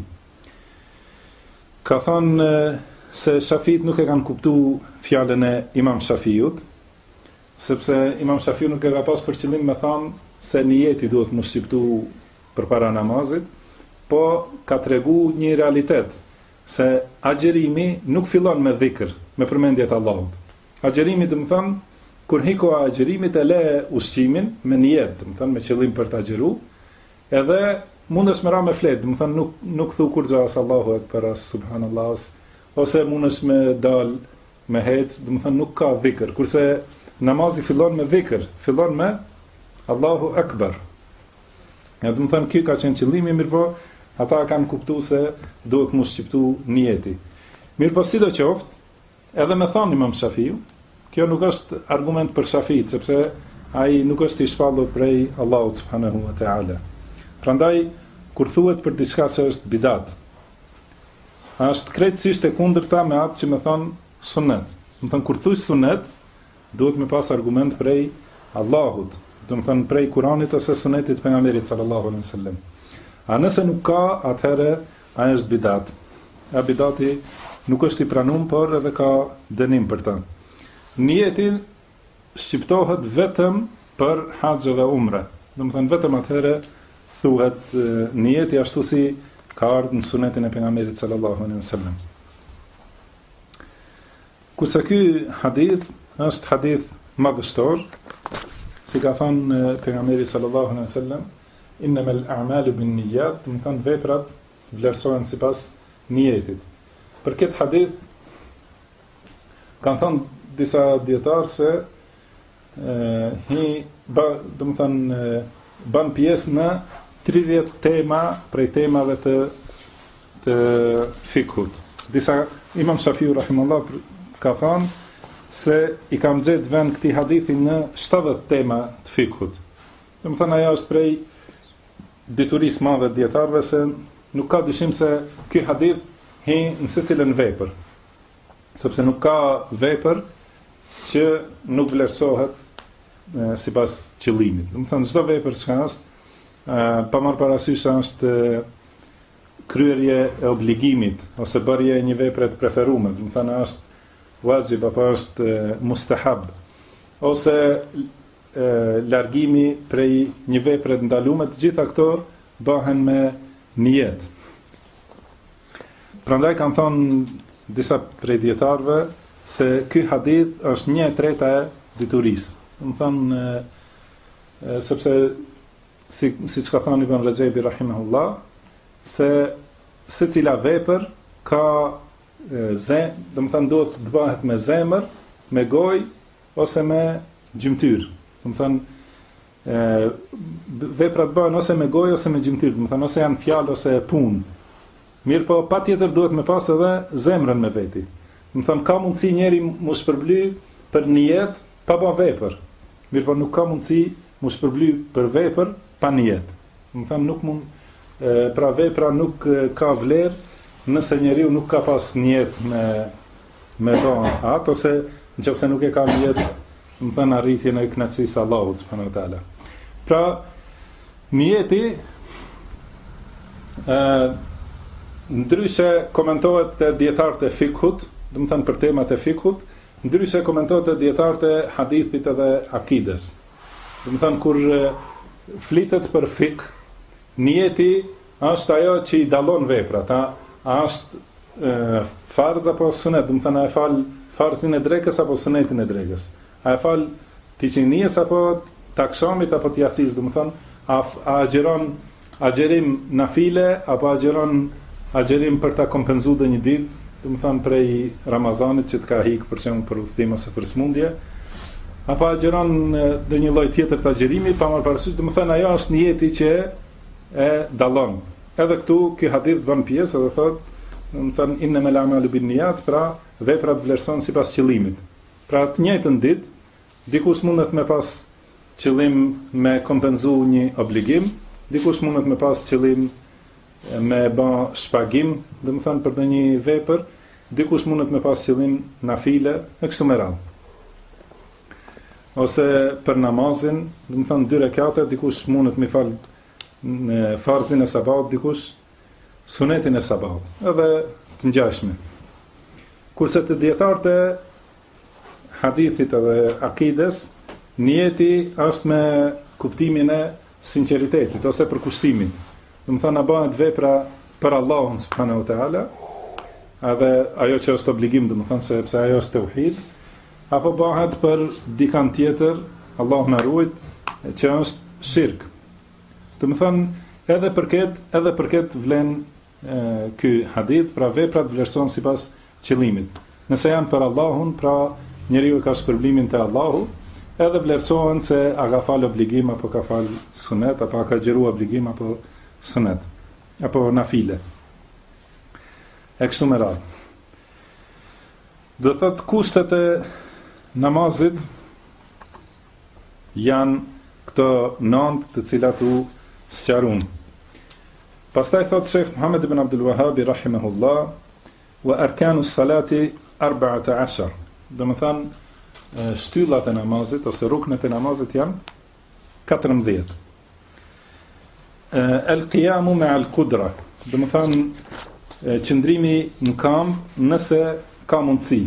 ka thënë se Shafiit nuk e kanë kuptuar fjalën e Imam Shafiut, sepse Imam Shafiu nuk e ka pas për qëllim me thënë se niyeti duhet mos shqiptu përpara namazit, po ka tregu një realitet, se agjerimi nuk fillon me dhikr, me përmendjet Allahut. Agjerimi, do të thënë, kur hiko agjerimit e le ushqimin me niyet, do të thënë, me qëllim për të agjeru, edhe mundesh me ra me flet, do të thënë, nuk thu kur gjas Allahu ekber, subhanallahu, ose mundesh me dal me hec, do të thënë, nuk ka dhikr, kurse namazi fillon me dhikr, fillon me Allahu ekber. Ja, do të thënë, kjo ka qenë qëllimi, mirë po, ata kanë kuptu se duhet mos shqiptu niyeti. Mirë po, sidoqoftë, edhe me thonë Imam Shafiu, kjo nuk është argument për Shafiit, sepse ai nuk është i shpallur prej Allahut subhanahu wa ta'ala. Prandaj, kur thuhet për diçka se është bidat, është krejtësisht e kundërta me atë që më thonë sunet. Do të thënë, kur thuaj sunet, duhet me pas argument prej Allahut, do të thënë prej Kuranit ose sunetit pejgamberit sallallahu alaihi wasallam. A nëse nuk ka, atëherë ai është bidat. A bidati nuk është i pranuar, por edhe ka dënim për të. Niyeti shqiptohet vetëm për haxh dhe umre. Do të thënë vetëm atëherë thuhet niyeti ashtu si ka ardhur në sunetin e pejgamberit sallallahu alaihi wasallam. Kurse ky hadith është hadith madhështor, si ka thënë pejgamberi sallallahu alaihi wasallam, innamal a'malu binniyat, do të thënë veprat vlerësohen sipas niyetit. Për këtë hadith kanë thënë disa dietarë se do të thënë ban pjesë në 30 tema prej temave të fikhut. Disa Imam Shafiu rahimahullah ka thënë se i kam gjetë vend këtij hadithi në 70 tema të fikhut. Do të thënë ajo është prej diturisë madhe të dietarëve se nuk ka dyshim se ky hadith hi në secilën vepër, sepse nuk ka vepër që nuk vlerësohet sipas qëllimit. Do të thënë çdo vepër që është pa marrë parasysh është kryerje e obligimit ose bërje e një vepre të preferuar, do të thënë është wajib apo është mustahab, ose largimi prej një vepre të ndaluar, të gjitha këto bëhen me niyet. Prandaj kanë thonë disa prej dietarëve se ky hadith është 1/3 e diturisë. Do të thonë sepse siç ka thënë Ibn Rajabi rahimahullah, se secila vepër ka do të thënë duhet të bëhet me zemër, me gojë ose me gjymtyr. Do të thënë veprat bëhen ose me gojë ose me gjymtyr, do të thënë ose janë fjalë ose punë. Mirë po, pa tjetër duhet me pas edhe zemrën me veti. Më thënë, ka mundësi njeri mu shpërbly për nijet pa ba vepër. Mirë po, nuk ka mundësi mu shpërbly për vepër pa nijet. Më thënë, nuk mund, pra vepra nuk ka vlerë nëse njeriu nuk ka pas nijet me ba atë, ose nëse nuk e ka nijet, më thënë, arritjen e kënaqësisë Allahut subhanahu wa taala. Pra, nijeti ndryshe komentohet te dietarët e fikhut, do të thënë për temat e fikhut, ndryshe komentohet te dietarët e hadithit edhe akides. Do të thënë kur flitet për fikh, nijeti është ajo që i dallon veprat, a është farz apo sunet, do të thënë a e fal farzin e drekës apo sunetin e drekës. A e fal tiçinies apo takshamit apo tjacis, do të thënë a agjeron agjerim nafile apo agjerim për ta kompenzuar dhe një ditë, do të thënë prej Ramazanit që të ka hik për shembull për udhtim ose për smundje, apo agjeron dhe një lloj tjetër të agjerimi pa marrë parasysh, do të thënë ajo është niyeti që e dallon. Edhe këtu ky hadith bën pjesë dhe thotë, do të thënë innamal a'malu binniyat, pra veprat vlerësohen sipas qëllimit. Pra të njëjtën ditë dikush mundet me pas qëllim me kompenzu një obligim, dikush mundet me pas qëllim me ba shpagim, dhe më thënë për një vepër, dikush mundet me pas qëllim nafile, e kështu me radhë. Ose për namazin, dhe më thënë 2 rekate, dikush mundet me fal në farzin e sabat, dikush sunetin e sabat, edhe të ngjashme. Kurse të dietarët e hadithit edhe akides, niyeti është me kuptimin e sinqeritetit ose përkushtimit. Do të thënë a bëhet vepra për Allahun subhanahu wa taala, edhe ajo që është obligim, do të thënë sepse ajo është tauhid, apo bëhet për dikant tjetër, Allahu na ruaj, që është shirk. Do të thënë edhe për këtë vlen ky hadith, pra veprat vlerësohen sipas qëllimit. Nëse janë për Allahun, pra njeriu ka shpërblimin te Allahu, edhe vlerësohen se a ka fal obligim apo ka fal sunet, apo ka xhiru obligim apo sunet, apo nafile. E kështu me radhë. Do thot kushtet e namazit janë këto 9 të cilat u sqaruan. Pastaj thot Sheikh Muhammad ibn Abdul Wahhab rahimahullah, wa arkanu s-salati 14. Do të thënë shtyllat e namazit ose ruknet e namazit janë 14. El-qiyamu me al-qudra, do të thënë qëndrimi në këmbë nëse ka mundësi.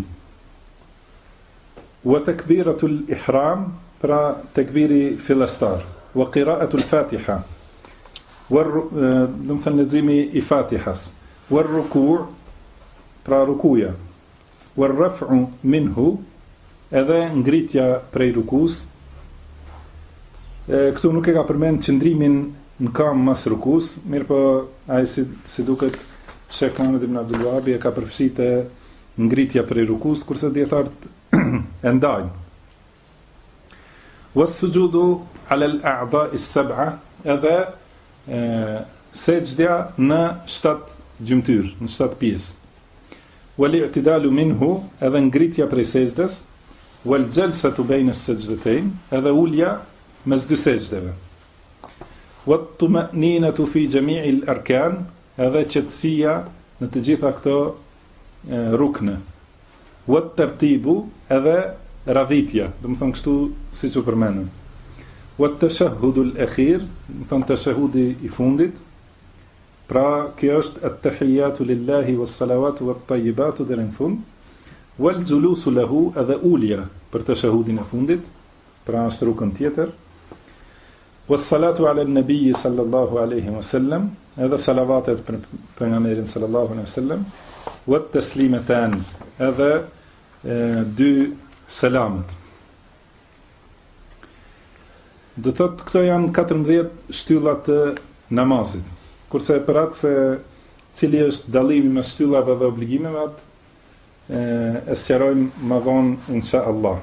Wa takbiratul ihram, pra tekbiri fillestar. Wa qira'atul fatiha, do të thënë leximi i Fatihas. Wa ruku', pra rukuja. Wa raf'u minhu, edhe ngritja prej rukus. Këtu nuk e ka përmend qëndrimin në kam mas rukus, mirë po ai si duket Sheikh Muhammad ibn Abdul Wahhab e ka përfshite ngritja prej rukus, kurse dietarët e ndajnë. Was-sujudu 'ala al-a'dha'i as-sab'a, edhe sejdja në 7 gjymtyr, në 7 pjesë. Wal-i'tidalu minhu, edhe ngritja prej sejdës. Wal-jalsatu bayna as-sajdatayn, edhe ulja mes 2 sejdave. Wat-tuma'ninatu fi jami'i al-arkan, edhe qetësia në të gjitha këto rukne. Wat-tartibu, edhe radhitja, do të thonë kështu siç u përmendëm. Wat-tashahhudu al-akhir, do të thonë tashahudi i fundit. Pra kjo është at-tahiyatu lillahi was-salawatu wat-tayyibatu deri në fund. Wal-julusu lahu, edhe ulja për tashahudin e fundit, pra është rukën tjetër. Was-salatu 'ala an-nabi sallallahu alaihi wasallam, edhe salavatet për pejgamberin sallallahu alaihi wasallam. Wat-taslimatan, edhe 2 selamet. Do thotë këto janë 14 shtyllat të namazit. Kurse për atë se cili është dallimi mes shtyllave dhe obligimeve, atë e sqarojmë më vonë inshallah.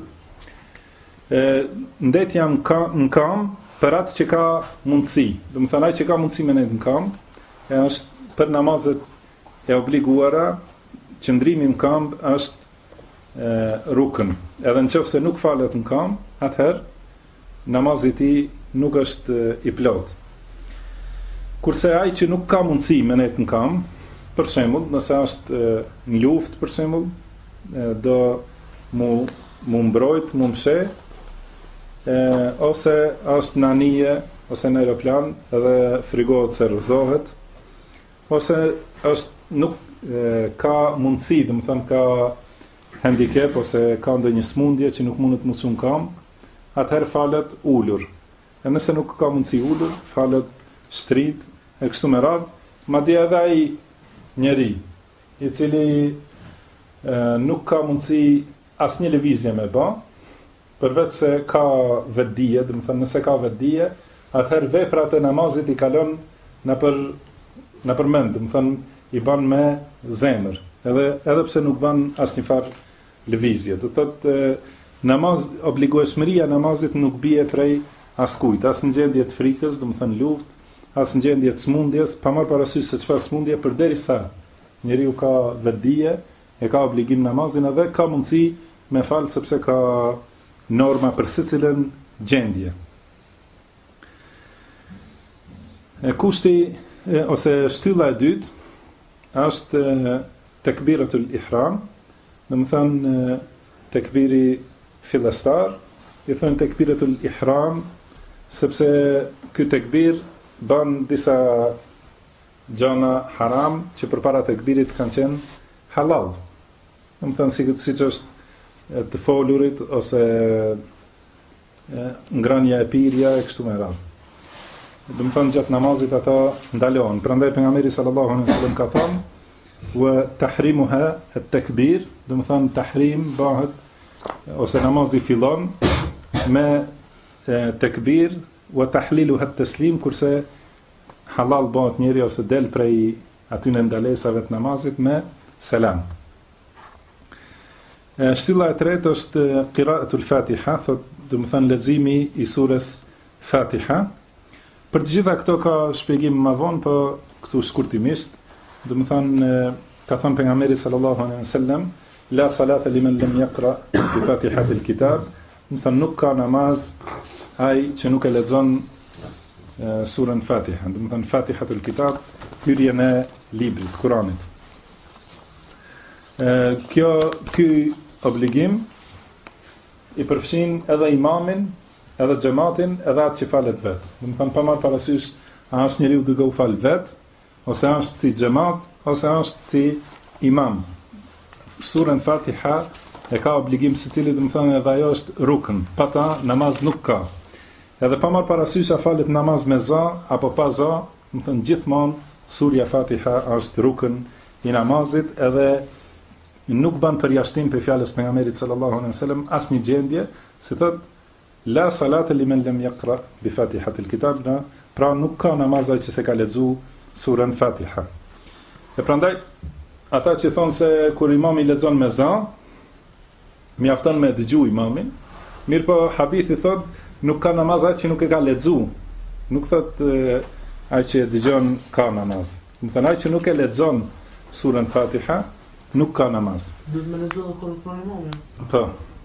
Ndetja në kam për atë që ka mundësi. Do të thënë ai që ka mundësi me ndjet në kam, është për namazet e obliguara, qëndrimi në këmbë është rukn. Edhe nëse nuk falet në këmbë, atëherë namazi i tij nuk është i plot. Kurse ai që nuk ka mundësi me nejt në këmbë, për shembull, nëse është në luftë, për shembull, do mu mbrojt, mu mshe, ose është në anije, ose në aeroplan, edhe frigohet se rrëzohet, ose është nuk ka mundësi, dhe më thënë ka handicap, ose ka ndonjë smundje që nuk mundet më çon kam, atëherë falet ulur. E nëse nuk ka mundësi ulur, falet shtrit, e kështu me radhë, madje edhe ai njeri, i cili nuk ka mundësi asnjë lëvizje me bë, përveç se ka vetdije, do të thënë nëse ka vetdije, atëherë veprat e namazit i kalon nëpër mend, do të thënë i bën me zemër, edhe pse nuk bën asnjë farë lëvizje. Do thotë namaz, obligueshmëria e namazit nuk bie prej askujt, as në gjendje të frikës, do të thënë luftë, as në gjendje të smundjes, pa marrë parasysh se çfarë smundje, përderisa njeriu ka vetdije, e ka obligim namazin edhe ka mundësi me fal sepse ka norma për secilën gjendje. Kushti ose shtylla e dytë është tekbiratul ihram, do të thënë tekbiri fillestar, i thënë tekbiratul ihram sepse ky tekbir bën disa gjëra haram që përpara tekbirit kanë qenë halal. Do të thënë siç është të folurit ose ngrënia e pirja e kështu me radhë. Do të thënë gjatë namazit ata ndalohen. Prandaj pejgamberi sallallahu alaihi wasallam ka thënë: "Wa tahrimuha at-takbir", do të thënë tahrim bëhet ose namazi fillon me tekbir, wa tahliluha at-taslim, kurse halal bëhet njëri ose del prej atyne ndalesave të namazit me selam. Shtylla e tretë është qiraatul Fatiha, do të thënë leximi i surës Fatiha. Për të gjitha këto ka shpjegim më vonë, po këtu shkurtimisht, do të thënë ka thënë pejgamberi sallallahu alaihi wasallam: "La salata liman lam yaqra bi Fatihatil kitab", do të thënë nuk ka namaz ai që nuk e lexon surën Fatiha, do të thënë Fatihatul kitab, hyrjen e librit, Kuranit. Ky obligim i përfshin edhe imamin, edhe xhamatin, edhe atë që falet vet. Do të thënë pa marrë parasysh a është njeriu duke u fal vet, ose është si xhamat, ose është si imam. Surën Fatiha e ka obligim secili, do të thënë edhe ajo është rukn, pa ta namaz nuk ka. Edhe pa marrë parasysh a falet namaz me za apo pa za, do të thënë gjithmonë surja Fatiha është rukn i namazit, edhe nuk ban përjashtim për fjalës pejgamberit sallallahu alaihi wasallam asnjë gjendje, si thotë la salata liman lam yaqra bi Fatihatil kitab, pra nuk ka namaz ai që se ka lexu surën Fatiha. E prandaj ata që thonë se kur imami lexon me za, mjafton me dëgju imamin, mirë po hadithi thotë nuk ka namaz ai që nuk e ka lexu. Nuk thotë ai që dëgjon ka namaz. Do thënë ai që nuk e lexon surën Fatiha nuk ka namaz. Do të më lexoj kur imamin. Po.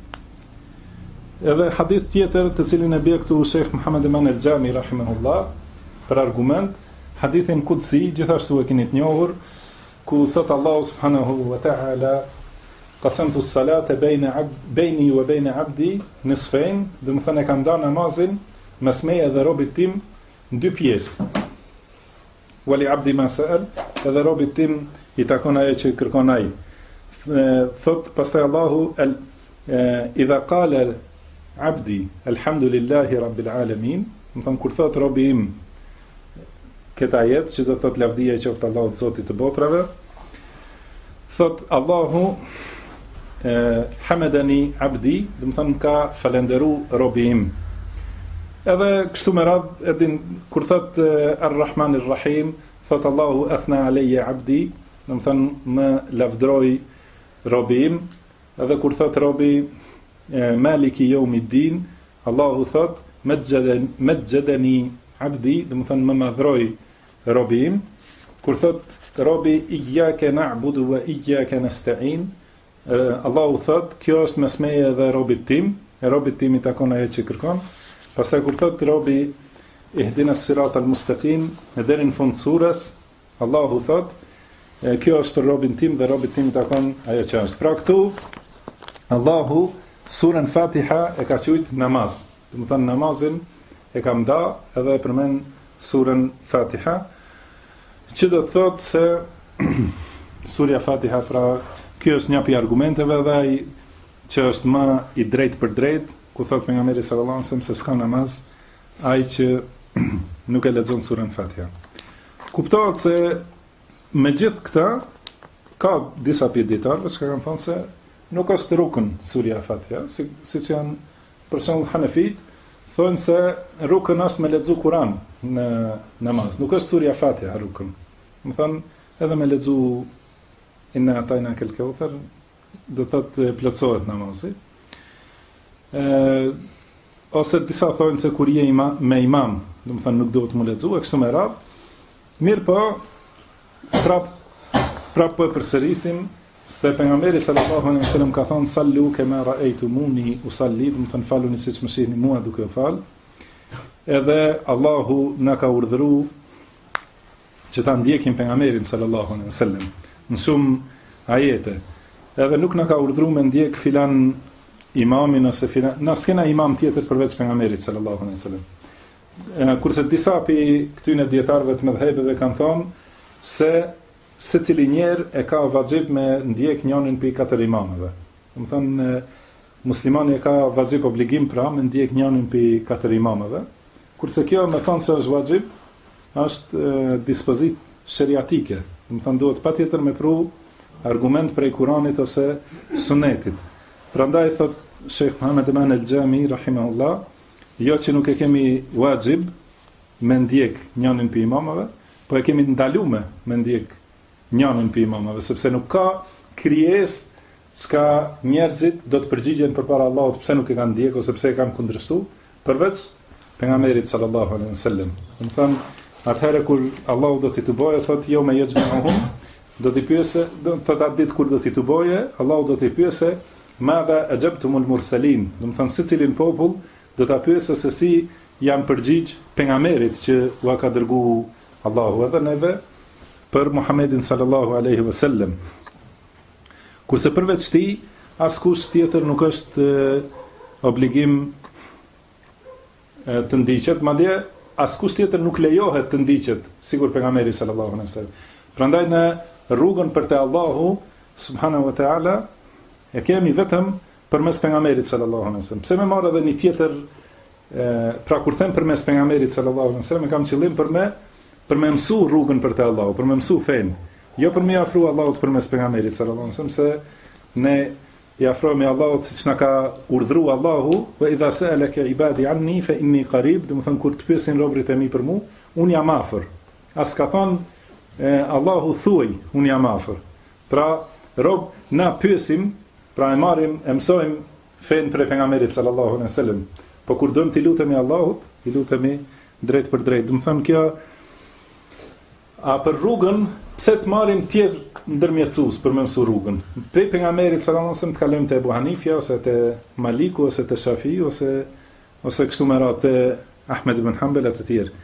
Edhe hadith tjetër të cilin e bie këtu Sheikh Muhammad Eman El-Jami rahimahullah për argument, hadithin kudsi, gjithashtu e keni të njohur, ku thot Allahu subhanahu wa ta'ala: "Qasamtu as-salata bayni wa bayna 'abdi nisfayn", do të thënë kam dhënë namazin mes meje dhe robit tim në dy pjesë. Wa li 'abdi ma sa'al, edhe robit tim i takon ajo që kërkon ai. Thot pastaj Allahu idha qala 'abdi alhamdulillahi rabbil alamin, do të thënë kur thot robi im këtë ajet, që do thot lavdia e qoftë Allahut Zotit të botrave, thot Allahu hamadani abdi, do të thënë ka falendëru robi im. Edhe kështu me radhë, edhin kur thot Ar-Rahman Ar-Rahim, thot Allahu athna alayya abdi, do të thënë më lavdroi robi im. Edhe kur thot robi Maliki Yawmiddin, Allahu thot majjadani abdi, do të thënë më madhroi robi im. Kur thot robi iyyake na'budu wa iyyake nasta'in. Allahu thot, kjo është mes meje dhe robit tim, e robit tim i takon ajo që kërkon. Pastaj kur thot robi ihdinas siratal mustaqim, deri në fund surës, Allahu thot, kjo është për robin tim dhe robit tim i takon ajo që është. Pra këtu Allahu surën Fatiha e ka quajtur namaz. Do të thënë namazin e ka nda edhe e përmend surën Fatiha, që do të thotë se surja Fatiha, pra kjo është një prej argumenteve dhe ai që është më i drejtë për drejtë, ku thot pejgamberi sallallahu alajhi wasallam se s'ka namaz ai që nuk e lexon surën Fatiha. Kuptohet se me gjithë këta ka disa pjesëtarë që kanë thënë se nuk është rukn surja Fatiha, siç janë për shembull Hanefit, thonë se rukn është me lexu Kur'an në namaz, nuk është surja Fatiha rukn. Më thënë edhe me lexu Inna atajna kel kauthar, do të thotë plotësohet namazi. Ose disa thonë se kur je me imam, do të thonë nuk duhet mu lexu, e kështu me radhë. Mirë po, prap po e përsërisim se pejgamberi sallallahu alaihi wasallam ka thonë sallu kema ra'aytumuni usalli, do të thonë faluni siç më shihni mua duke u fal. Edhe Allahu na ka urdhëruar që ta ndjekim pejgamberin sallallahu alaihi wasallam në shumë ajete. Edhe nuk na ka urdhëruar me ndjek filan imamin ose filan, na s'kena imam tjetër përveç pejgamberit sallallahu alaihi wasallam. Kurse disa prej këtyre dietarëve të mëdhëve kanë thonë se secili njerë e ka vajxhib me ndjek njërin prej katër imamëve. Do të thonë muslimani e ka vajxhib obligim pra me ndjek njërin prej katër imamëve. Kurse kjo me thonë se është vajxhib, është dispozit sheriatike. Do të thonë duhet patjetër me pru argument prej Kuranit ose Sunetit. Prandaj thot Sheikh Muhammad Eman el-Jami rahimahullah, jo që nuk e kemi vajxhib me ndjek njërin prej imamëve, po e kemi ndaluar me ndjek njërin prej imamëve, sepse nuk ka krijesë çka njerëzit do të përgjigjen përpara Allahut pse nuk e kanë ndjek ose pse e kanë kundërshtuar, përveç pejgamberit sallallahu alaihi wasallam. Do të thonë atëherë kur Allahu do t'i të boje, thot jo me yajma'uhum, do t'i pyese, do të atë ditë kur do t'i të boje, Allahu do t'i pyese madha ajabtumul mursalin, do të thonë secilin popull do ta pyese se si janë përgjigj pejgamberit që ua ka dërguar Allahu edhe neve për Muhammedin sallallahu alaihi wasallam. Kurse përveç ti, askush tjetër nuk është obligim të ndiqet, madje askush tjetër nuk lejohet të ndiqet, sigur pejgamberi sallallahu alaihi wasallam. Prandaj në rrugën për te Allahu subhanahu wa taala e kemi vetëm përmes pejgamberit sallallahu alaihi wasallam. Pse më marr edhe një tjetër, pra kur them përmes pejgamberit sallallahu alaihi wasallam, kam qëllim për me mësu rrugën për te Allahu, për me mësu fen, jo për me afru Allahut përmes pejgamberit sallallahu alaihi wasallam, se ne i afrohemi Allahut siç na ka urdhëruar Allahu, wa idha sa'alaka ibadi anni fa inni qarib, do të thonë kur të pyesin robërit e mi për mua, un jam afër. As ka thonë Allahu thuaj, un jam afër. Pra rob na pyesim, pra e marrim, e mësojmë fen për pejgamberit sallallahu alaihi wasallam. Po kur dojmë të lutemi Allahut, i lutemi drejt për drejt. Do të thonë kjo a për rrugën, pse të marrim tjerë ndërmjetësues për me mësu rrugën. Prej pejgamberit sallallahu alaihi wasallam të kalojmë te Abu Hanifja ose te Maliku ose te Shafi ose kështu me radhë te Ahmed ibn Hanbal e të tjerë.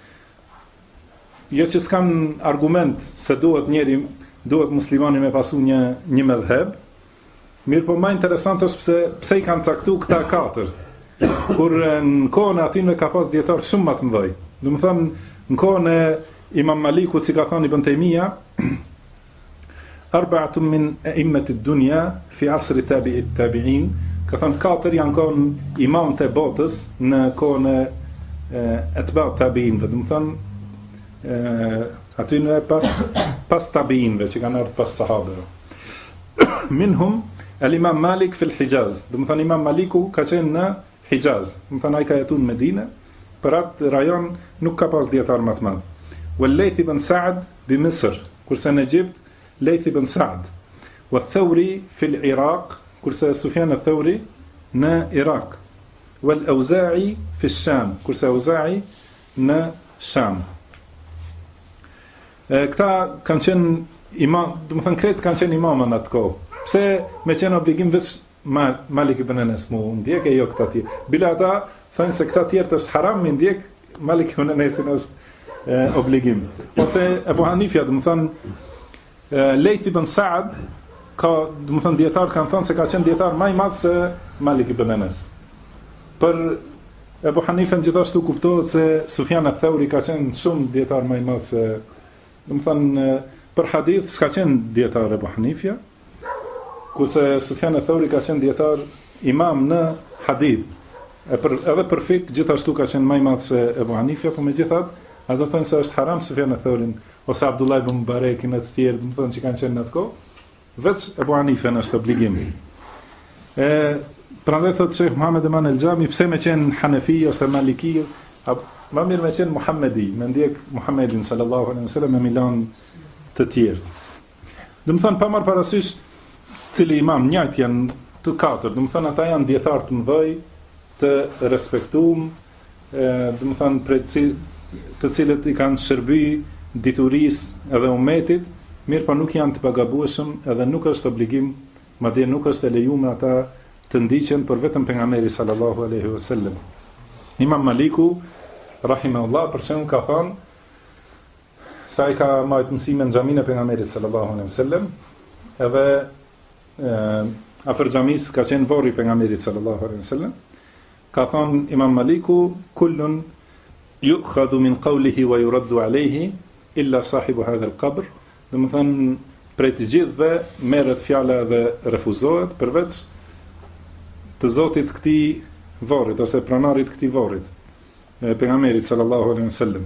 Jo që s'kan argument se duhet muslimani me pasu një medhheb, mirë po më interesant është pse i kanë caktuar këta katër. Kur në kohën e atyre ka pas dietar shumë më të mëdhej. Do të thonë në kohën e Imam Maliku, si ka thënë Ibn Taymija, arba'atun min a'immat ad-dunya fi 'asr tabi'it tabi'in, ka thënë katër janë kohën imam të botës në kohën e atba' tabi'inëve, do të thonë aty në pas tabi'inëve që kanë ardhur pas sahabëve. Minhum al-Imam Malik fi al-Hijaz, do të thonë Imam Maliku ka qenë në Hijaz, do të thonë ai ka jetuar në Medinë, për atë rajon nuk ka pas dietar më të madh. والليث بن سعد بمصر كرسي نجيبت ليث بن سعد والثوري في العراق كرسي سفيان الثوري نا عراق والأوزاعي في الشام كرسي أوزاعي نا شام Këta kanë qenë imam, do të thënë kretë kanë qenë imama në atë kohë. Pse me qenë obligim veç Malik ibn Anas mu ndjek e jo këta tjerë. Bila ata thënë se këta tjerë është haram mi ndjek, Malik ibn Anasin është obligim. Ose Ebu Hanifja, do të thënë Lejth ibn Saad ka, do të thënë dietar kanë thënë se ka qenë dietar më i madh se Malik ibn Anas. Për Ebu Hanifën gjithashtu kuptohet se Sufjan ath-Thauri ka qenë shumë dietar më i madh se, do të thënë për hadith s'ka qenë dietar Ebu Hanifja, kurse Sufjan ath-Thauri ka qenë dietar imam në hadith. Edhe për fik gjithashtu ka qenë më i madh se Ebu Hanifja, por megjithatë ato thonë se është haram Sufjan ath-Thaurin ose Abdullah ibn Mubarekin e të tjerë, do të thonë që kanë qenë në atë kohë. Veç Ebu Hanife është obligim. Prandaj thotë Sheikh Muhammed Eman el-Xhami, pse me qenë Hanefi ose Maliki, më mirë me qenë Muhammedi, me ndjek Muhammedin sallallahu alaihi wasallam me milan të tjerë. Do të thënë pa marr parasysh cili imam njëjtë janë të katër, do të thënë ata janë dietar të mëdhej, të respektuar, do të thënë për të cilët i kanë shërby diturisë edhe umetit, mirë pa nuk janë të pagabueshëm edhe nuk është obligim, madje nuk është e lejuar ata të ndiqen për vetëm pejgamberi sallallahu alaihi wasallam. Imam Maliku rahimahullah për shembull ka thënë sa i ka marrë mësime në xhaminë e pejgamberit sallallahu alaihi wasallam, edhe afër xhamisë ka qenë varri i pejgamberit sallallahu alaihi wasallam. Ka thënë Imam Maliku, kullun yu'khadhu min qawlihi wa yuraddu alayhi illa sahibu hadha al-qabr. Do të thënë prej të gjithëve merret fjala dhe refuzohet përveç të zotit këtij varrit ose pronarit këtij varrit, pejgamberit sallallahu alaihi wasallam.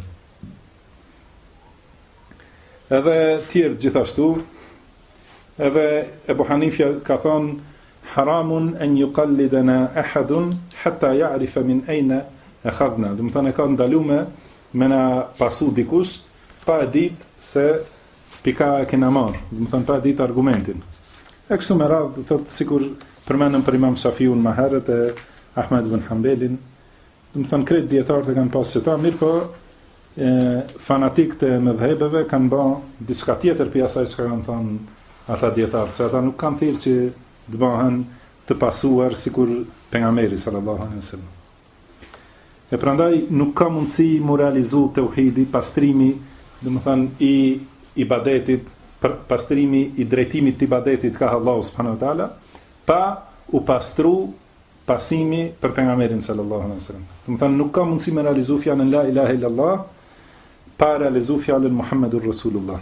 Edhe tjerë gjithashtu, edhe Ebu Hanifja ka thonë haramun an yuqallidana ahadun hatta ya'rifa min ayna akhadna. Do të thënë ka ndaluar me na pasu dikush pa e ditë se pika e kena marrë, do të thënë pa ditë argumentin. E kështu me radhë, thotë sikur përmendëm për Imam Shafiun më herët e Ahmed ibn Hanbelin, do të thënë krejt dietarët e kanë pasur ta, mirë po fanatikët e mëdhëbeve kanë bërë diçka tjetër për asaj që kanë thënë ata dietarë, se ata nuk kanë thirrë që të bëhen të pasuar sikur pejgamberi sallallahu alaihi wasallam. E prandaj nuk ka mundësi mu realizu tauhidi, pastrimi, do të thënë i ibadetit, pastrimi i drejtimit të ibadetit ka Allahu subhanahu wa taala, pa u pastru pasimi për pejgamberin sallallahu alaihi wasallam. Do të thënë nuk ka mundësi me realizu fjalën la ilaha illallah pa realizu fjalën Muhammedur Rasulullah.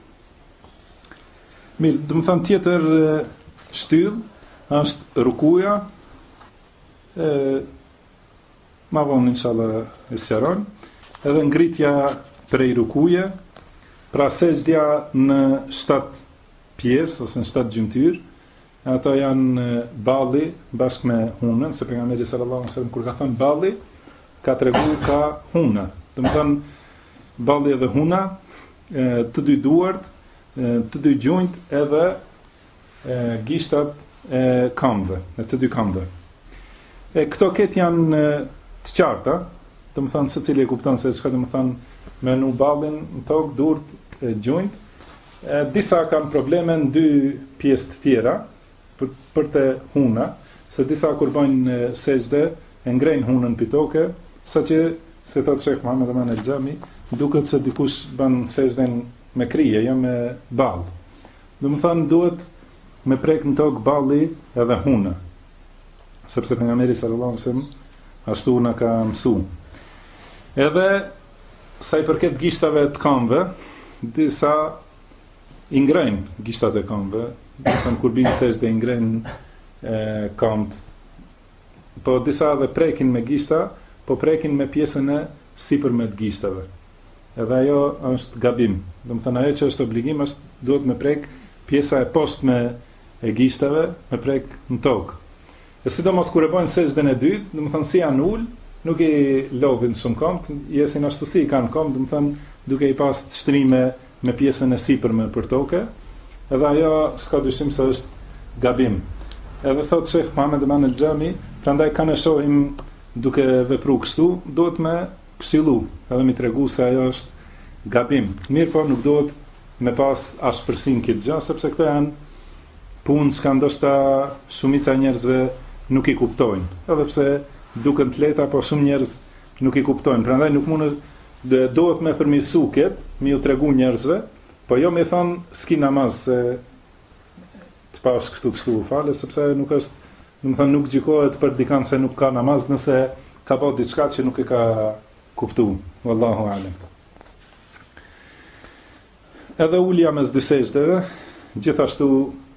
Mirë, do të thënë tjetër shtyll është rukuja, ma vonë inshallah e sqaron, edhe ngritja prej rukuje. Pra sejdja në 7 pjesë ose në 7 gjymtyr, ato janë balli bashkë me hunën, se pejgamberi sallallahu alaihi wasallam kur ka thënë balli, ka treguar ka huna. Do të thënë balli edhe huna, të dy duart, të dy gjunjt edhe gishtat e këmbëve, të dy këmbëve. Këto ket janë të qarta, do të thënë secili e kupton se çka do të thënë me nu ballin në tokë, durt, gjunjt. Disa kanë probleme në 2 pjesë të tjera për të huna, se disa kur bëjnë sejdë e ngrejnë hunën pitoke, saqë se thotë Sheikh Muhammed Eman el-Xhami, duket se dikush bën sejdën me krije, jo me ball. Do të thënë duhet me prek në tokë balli edhe huna, sepse pejgamberi sallallahu alaihi wasallam ashtu na ka mësuar. Edhe sa i përket gishtave të këmbëve, disa i ngrejnë gishtat e këmbëve, do të thënë kur bin sejdë i ngrejnë këmbët, po disa edhe prekin me gishta, po prekin me pjesën e sipërme të gishtave. Edhe ajo është gabim. Do të thënë ajo që është obligim është duhet me prek pjesa e poshtme e gishtave, me prek në tokë. E sidomos kur e bojnë sejdën e dytë, do të thënë si janë ul, nuk i lodhin shumë këmbët, jesin ashtu si kanë këmbë, do të thënë duke i pas të shtrime me pjesën e sipërme për tokë, edhe ajo s'ka dyshim se është gabim. Edhe thotë Sheikh Muhammed Eman el-Xhami, prandaj kanë shohim duke vepruar kështu, duhet me këshillu, edhe mi tregu se ajo është gabim. Mirë po nuk duhet me pas ashpërsim këtë gjë, sepse këto janë punë që ndoshta shumica e njerëzve nuk i kuptojnë. Edhe pse duken të lehta, po shumë njerëz nuk i kuptojnë. Prandaj nuk mundet dohet me përmirësu këtë, me ju tregu njerëzve, po jo me thonë s'ki namaz se të pash kështu fale, sepse nuk është, nuk gjikohet për dikant se nuk ka namaz nëse ka bërë diçka që nuk e ka kuptu. Wallahu alem. Edhe ulja mes dy sejdeve, gjithashtu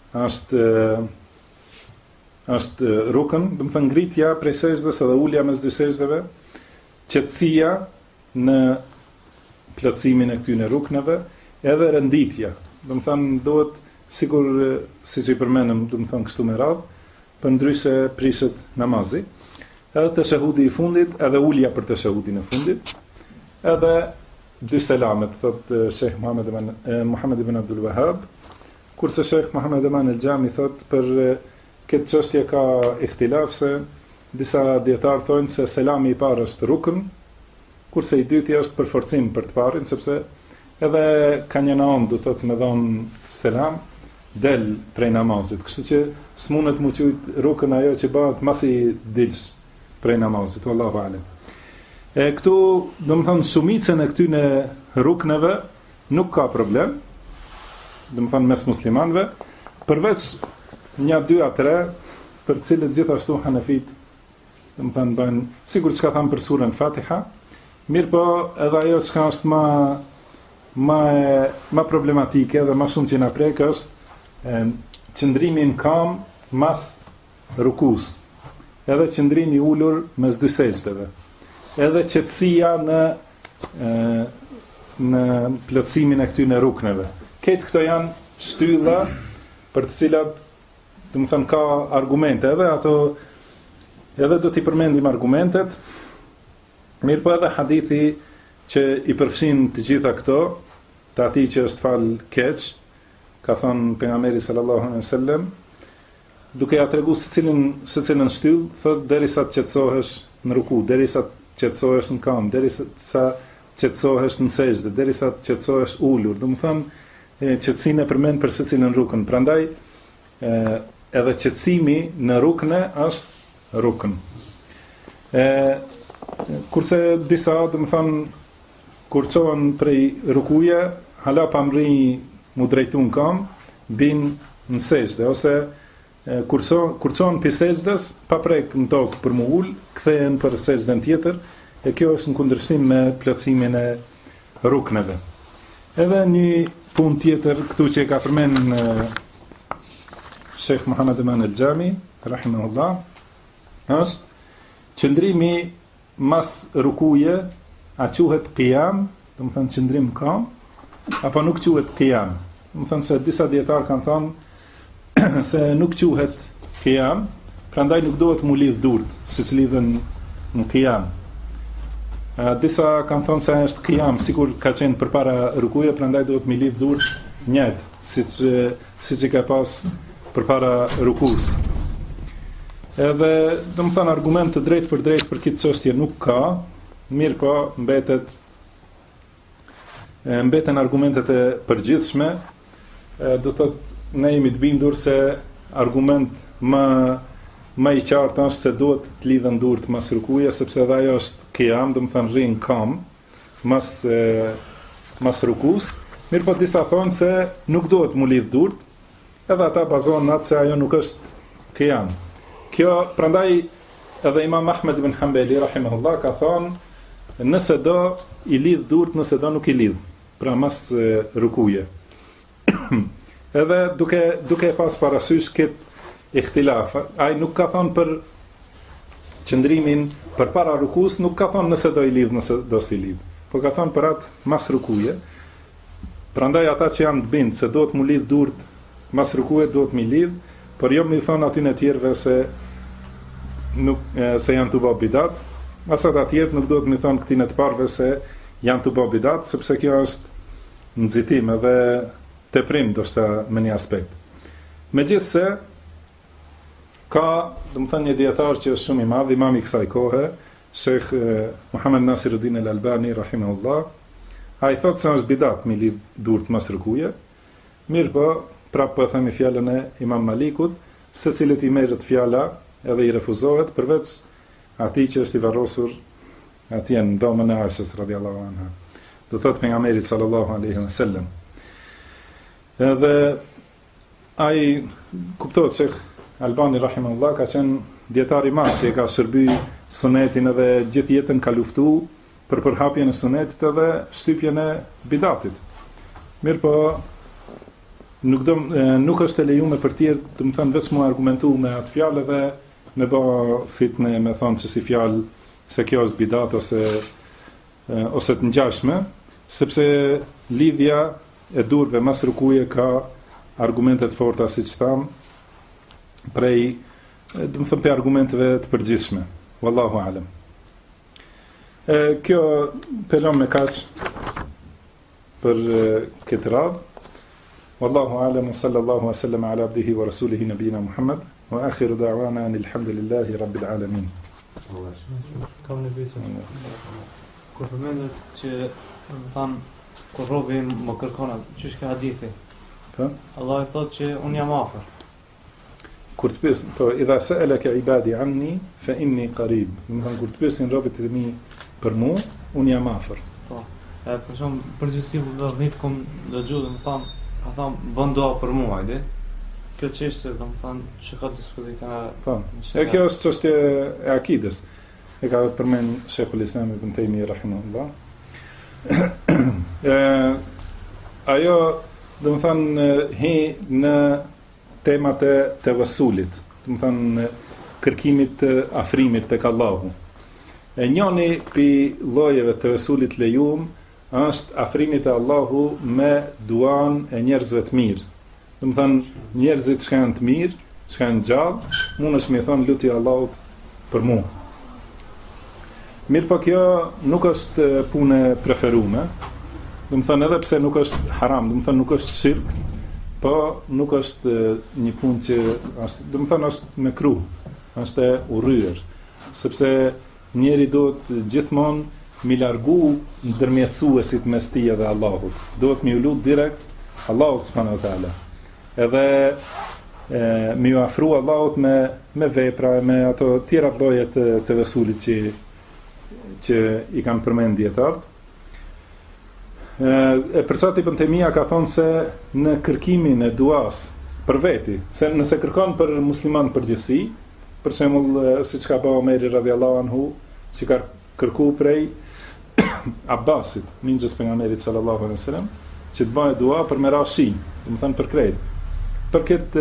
është rukn, do të thënë ngritja prej sejdës edhe ulja mes dy sejdeve, qetësia në plotësimin e këtyre rukneve, edhe renditja. Do të thënë duhet sikur siç i përmendëm, do të thënë kështu me radhë, përndryshe prishet namazi. Edhe teshahudi i fundit, edhe ulja për teshahudin e fundit, edhe dy selamet, thot Sheikh Muhammed ibn Abdul Wahhab, kurse Sheikh Muhammed Eman el-Gjami thot për këtë çështje ka ihtilaf, se disa dietar thonë se selami i parë është rukn, kurse i dyti është përforcim për të parin, sepse edhe ka një naon, do thot me dhon selam del prej namazit, kështu që s'mundet mu qujt rukn ajo që bëhet masi dilsh prej namazit, wallahu alem. Këtu, do më thënë, shumicën e këtyne rukneve nuk ka problem, do më thënë mes muslimanve, përveç një, dy, a tre, për cilët gjithashtu hanefit, do më thënë, bëjnë, sigur që ka thamë për surën Fatiha, mirë po edhe ajo që ka është ma problematike dhe ma shumë që na prek është qëndrimi në kam mas rukus, edhe qëndrimi ullur mes dy sejdeve, edhe qetësia në plotësimin e këtyre rukneve. Këtë këto janë shtylla për të cilat, do të thënë, ka argumente, edhe do t'i përmendim argumentet, mirë po edhe hadithi që i përfshin të gjitha këto, të ati që është fal keq, ka thënë pejgamberi sallallahu alaihi wasallam, duke ja tregu secilën shtyllë, thotë derisa të qetësohesh në ruku, derisa të qetësohesh në kam, derisa qetësohesh në sejdë, derisa qetësohesh ulur. Do të thënë, qetësinë e përmend për secilën rukn. Prandaj edhe qetësimi në rukne është rukn. Kurse disa, do të thënë, kur çohen prej rukuje, hala pa mri mu drejtu në kam, bin në sejdë, ose kur çohen për sejdës, pa prek në tokë për mu ul, kthehen për sejdën tjetër, e kjo është në kundërshtim me plotësimin e rukneve. Edhe një punë tjetër këtu që e ka përmend Sheikh Muhammed Eman el-Gjami, rahimahullah, është qëndrimi mas rukuje, a quhet qiyam, do të thënë qëndrim kam, apo nuk quhet qiyam. Do të thënë se disa dietar kanë thënë se nuk quhet qiyam, prandaj nuk duhet mu lidh durt, siç lidhen në qiyam. Disa kanë thënë se është qiyam, sikur ka qenë përpara rukuje, prandaj duhet mi lidh durt njëjtë, siç i ka pas përpara rukus. Edhe, do të thënë, argument të drejtë për drejtë për këtë çështje nuk ka, mirë po mbeten argumentet e përgjithshme, do të thotë ne jemi të bindur se argument më i qartë është se duhet të lidhen durt mas rukuje, sepse edhe ajo është qiyam, do të thënë rrin kam mas rukus. Mirë po disa thonë se nuk duhet mu lidh durt, edhe ata bazohen atë se ajo nuk është qiyam. Kjo, prandaj edhe Imam Ahmed ibn Hanbali rahimahullah ka thonë nëse do i lidh durt, nëse do nuk i lidh, pra mas rukuje. Edhe duke pas parasysh këtë ihtilaf, ai nuk ka thonë për qëndrimin për para rukus, nuk ka thonë nëse do i lidh, nëse do si lidh, po ka thonë për atë mas rukuje. Prandaj ata që janë të bindë se do të mu lidh durt mas rukuje, do të mi lidh, por jo mi thonë aty në tjerëve se janë të bë bidat, asat atjerët nuk do të mi thonë këtine të parve se janë të bë bidat, sepse kjo është nxitim edhe teprim doshta me një aspekt. Megjithse ka, do të thënë, një dietar që është shumë i madh, imam i kësaj kohe, Sheikh Muhammad Nasiruddin al-Albani rahimahullah, ai thot se është bidat me lidh durt mos rukuje. Mirë po, prapë po themi fjalën e Imam Malikut, se cilët i merret fjala edhe i refuzohet, përveç atij që është i varrosur atje në domën e Aishës radhiyallahu anha. Do thot pejgamberi sallallahu alaihi wasallam. Edhe ai kuptohet se Albani rahimahullah ka qenë dietar i madh që ka shërby sunetin edhe gjithë jetën ka luftuar për përhapjen e sunetit edhe shtypjen e bidatit. Mirë po, nuk është e lejuar për tjerë, do të thënë vetëm argumentu me atë fjalë dhe me bë fitne, me thonë se si fjalë se kjo është bidat ose të ngjashme, sepse lidhja e durve mas rukuje ka argumente të forta, siç tham, prej, do të thënë për argumenteve të përgjithshme. Wallahu alem. Kjo pelon me kaq për këtë radhë. Wallahu alem, sallallahu wasallam ala abdihi wa rasulihi nabina Muhammad, wa akhiru da'wana alhamdulillahi rabbil alamin. Kam në pyetje. Kur përmendet që më thanë kur robi më kërkon, ç'është ka hadithi? Po? Allah i thotë që unë jam afër. Kur të pyesin, po idha sa'alaka ibadi anni fa inni qarib. Do të thonë kur të pyesin robët e mi për mua, unë jam afër. Po. Për shembull, përgjithësi vëllezërit kom dëgjuar dhe më thanë, ka thënë bën dua për mua, ide. Kjo çështje, do të thonë, që ka dispozita. Po. Kjo është çështje e akides. E ka përmend Sheikhul Islam Ibn Taymiyyah rahimahullah. Ajo, do të thonë, hi në temat e tevassulit, do të thonë kërkimit të afrimit tek Allahu. E njëni pi llojeve të tevassulit lejuam është afrimi te Allahu me duan e njerëzve të mirë. Do të thonë njerëzit që janë të mirë, që janë gjallë, mundesh me thonë lutje Allahut për mua. Mirë po kjo nuk është punë preferume, do të thonë edhe pse nuk është haram, do të thonë nuk është shirk, po nuk është një punë që është, do të thonë është me kruh, është e urryer, sepse njeri duhet gjithmonë mi largu ndërmjetësuesit mes tij dhe Allahut. Duhet mi u lut direkt Allahut subhanahu wa taala. Edhe mi u afru Allahut me vepra, me ato tjera lloje të vesulit që i kanë përmend dietarët. E përçati Ibn Taymija ka thonë se në kërkimin e duas për veti, se nëse kërkon për musliman përgjithësi, për shembull siç ka bëu Omeri radhiyallahu anhu, që ka kërku prej Abbasit, minxhës pejgamberit sallallahu alaihi wasallam, që të bëjë dua për me rashi, do të thënë për krejt. Për këtë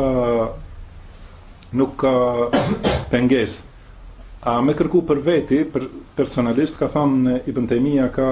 nuk ka pengesë. A me kërku për veti, për personalisht, ka thonë Ibn Taymija ka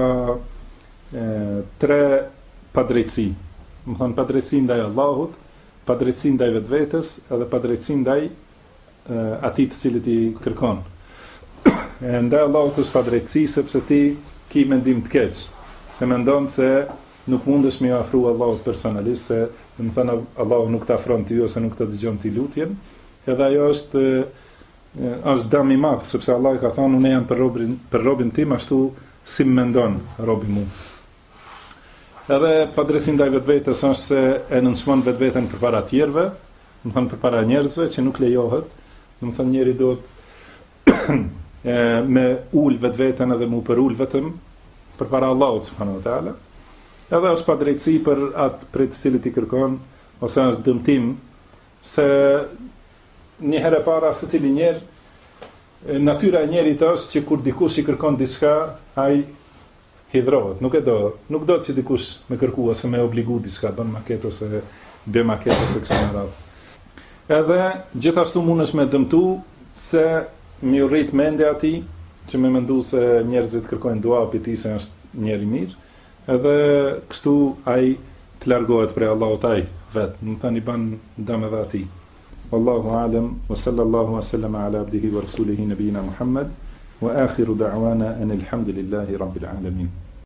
3 padrejtësi. Do të thënë padrejtësi ndaj Allahut, padrejtësi ndaj vetvetes, edhe padrejtësi ndaj atij të cilit i kërkon. Ndaj Allahut është padrejtësi sepse ti ki mendim të keq, se mendon se nuk mundesh me afru Allahut personalisht, se do të thënë Allahu nuk të afron ti ose nuk të dëgjon ti lutjen, edhe ajo është dëm i madh, sepse Allah i ka thënë unë jam për robin tim ashtu si mendon robi mu. Edhe padrejtësi ndaj vetvetes është se e nënçmon vetveten përpara tjerëve, do të thënë përpara njerëzve që nuk lejohet, do të thënë njeri duhet me ul vetveten edhe mu për ul vetëm përpara Allahut subhanahu wa taala. Edhe është padrejtësi për atë prej të cilit i kërkon, ose është dëmtim, se një herë para secili njerë, natyra e njerit është që kur dikush i kërkon diçka, ai hidhrohet, nuk do që dikush me kërku ose me obligu diçka, bën maket ose bë maket ose kështu me radhë. Edhe gjithashtu mundesh me dëmtu se mi urrit mendja atij, që me mendu se njerëzit kërkojnë dua për ti se është njeri mirë, edhe kështu ai të largohet prej Allahut ai vetë, më thënë i ban dëm edhe atij. Wallahu a'lam, wa sallallahu wa sallama ala abdihi wa rasulihi nabiyina Muhammad, wa akhiru da'wana anil hamdulillahi rabbil alamin.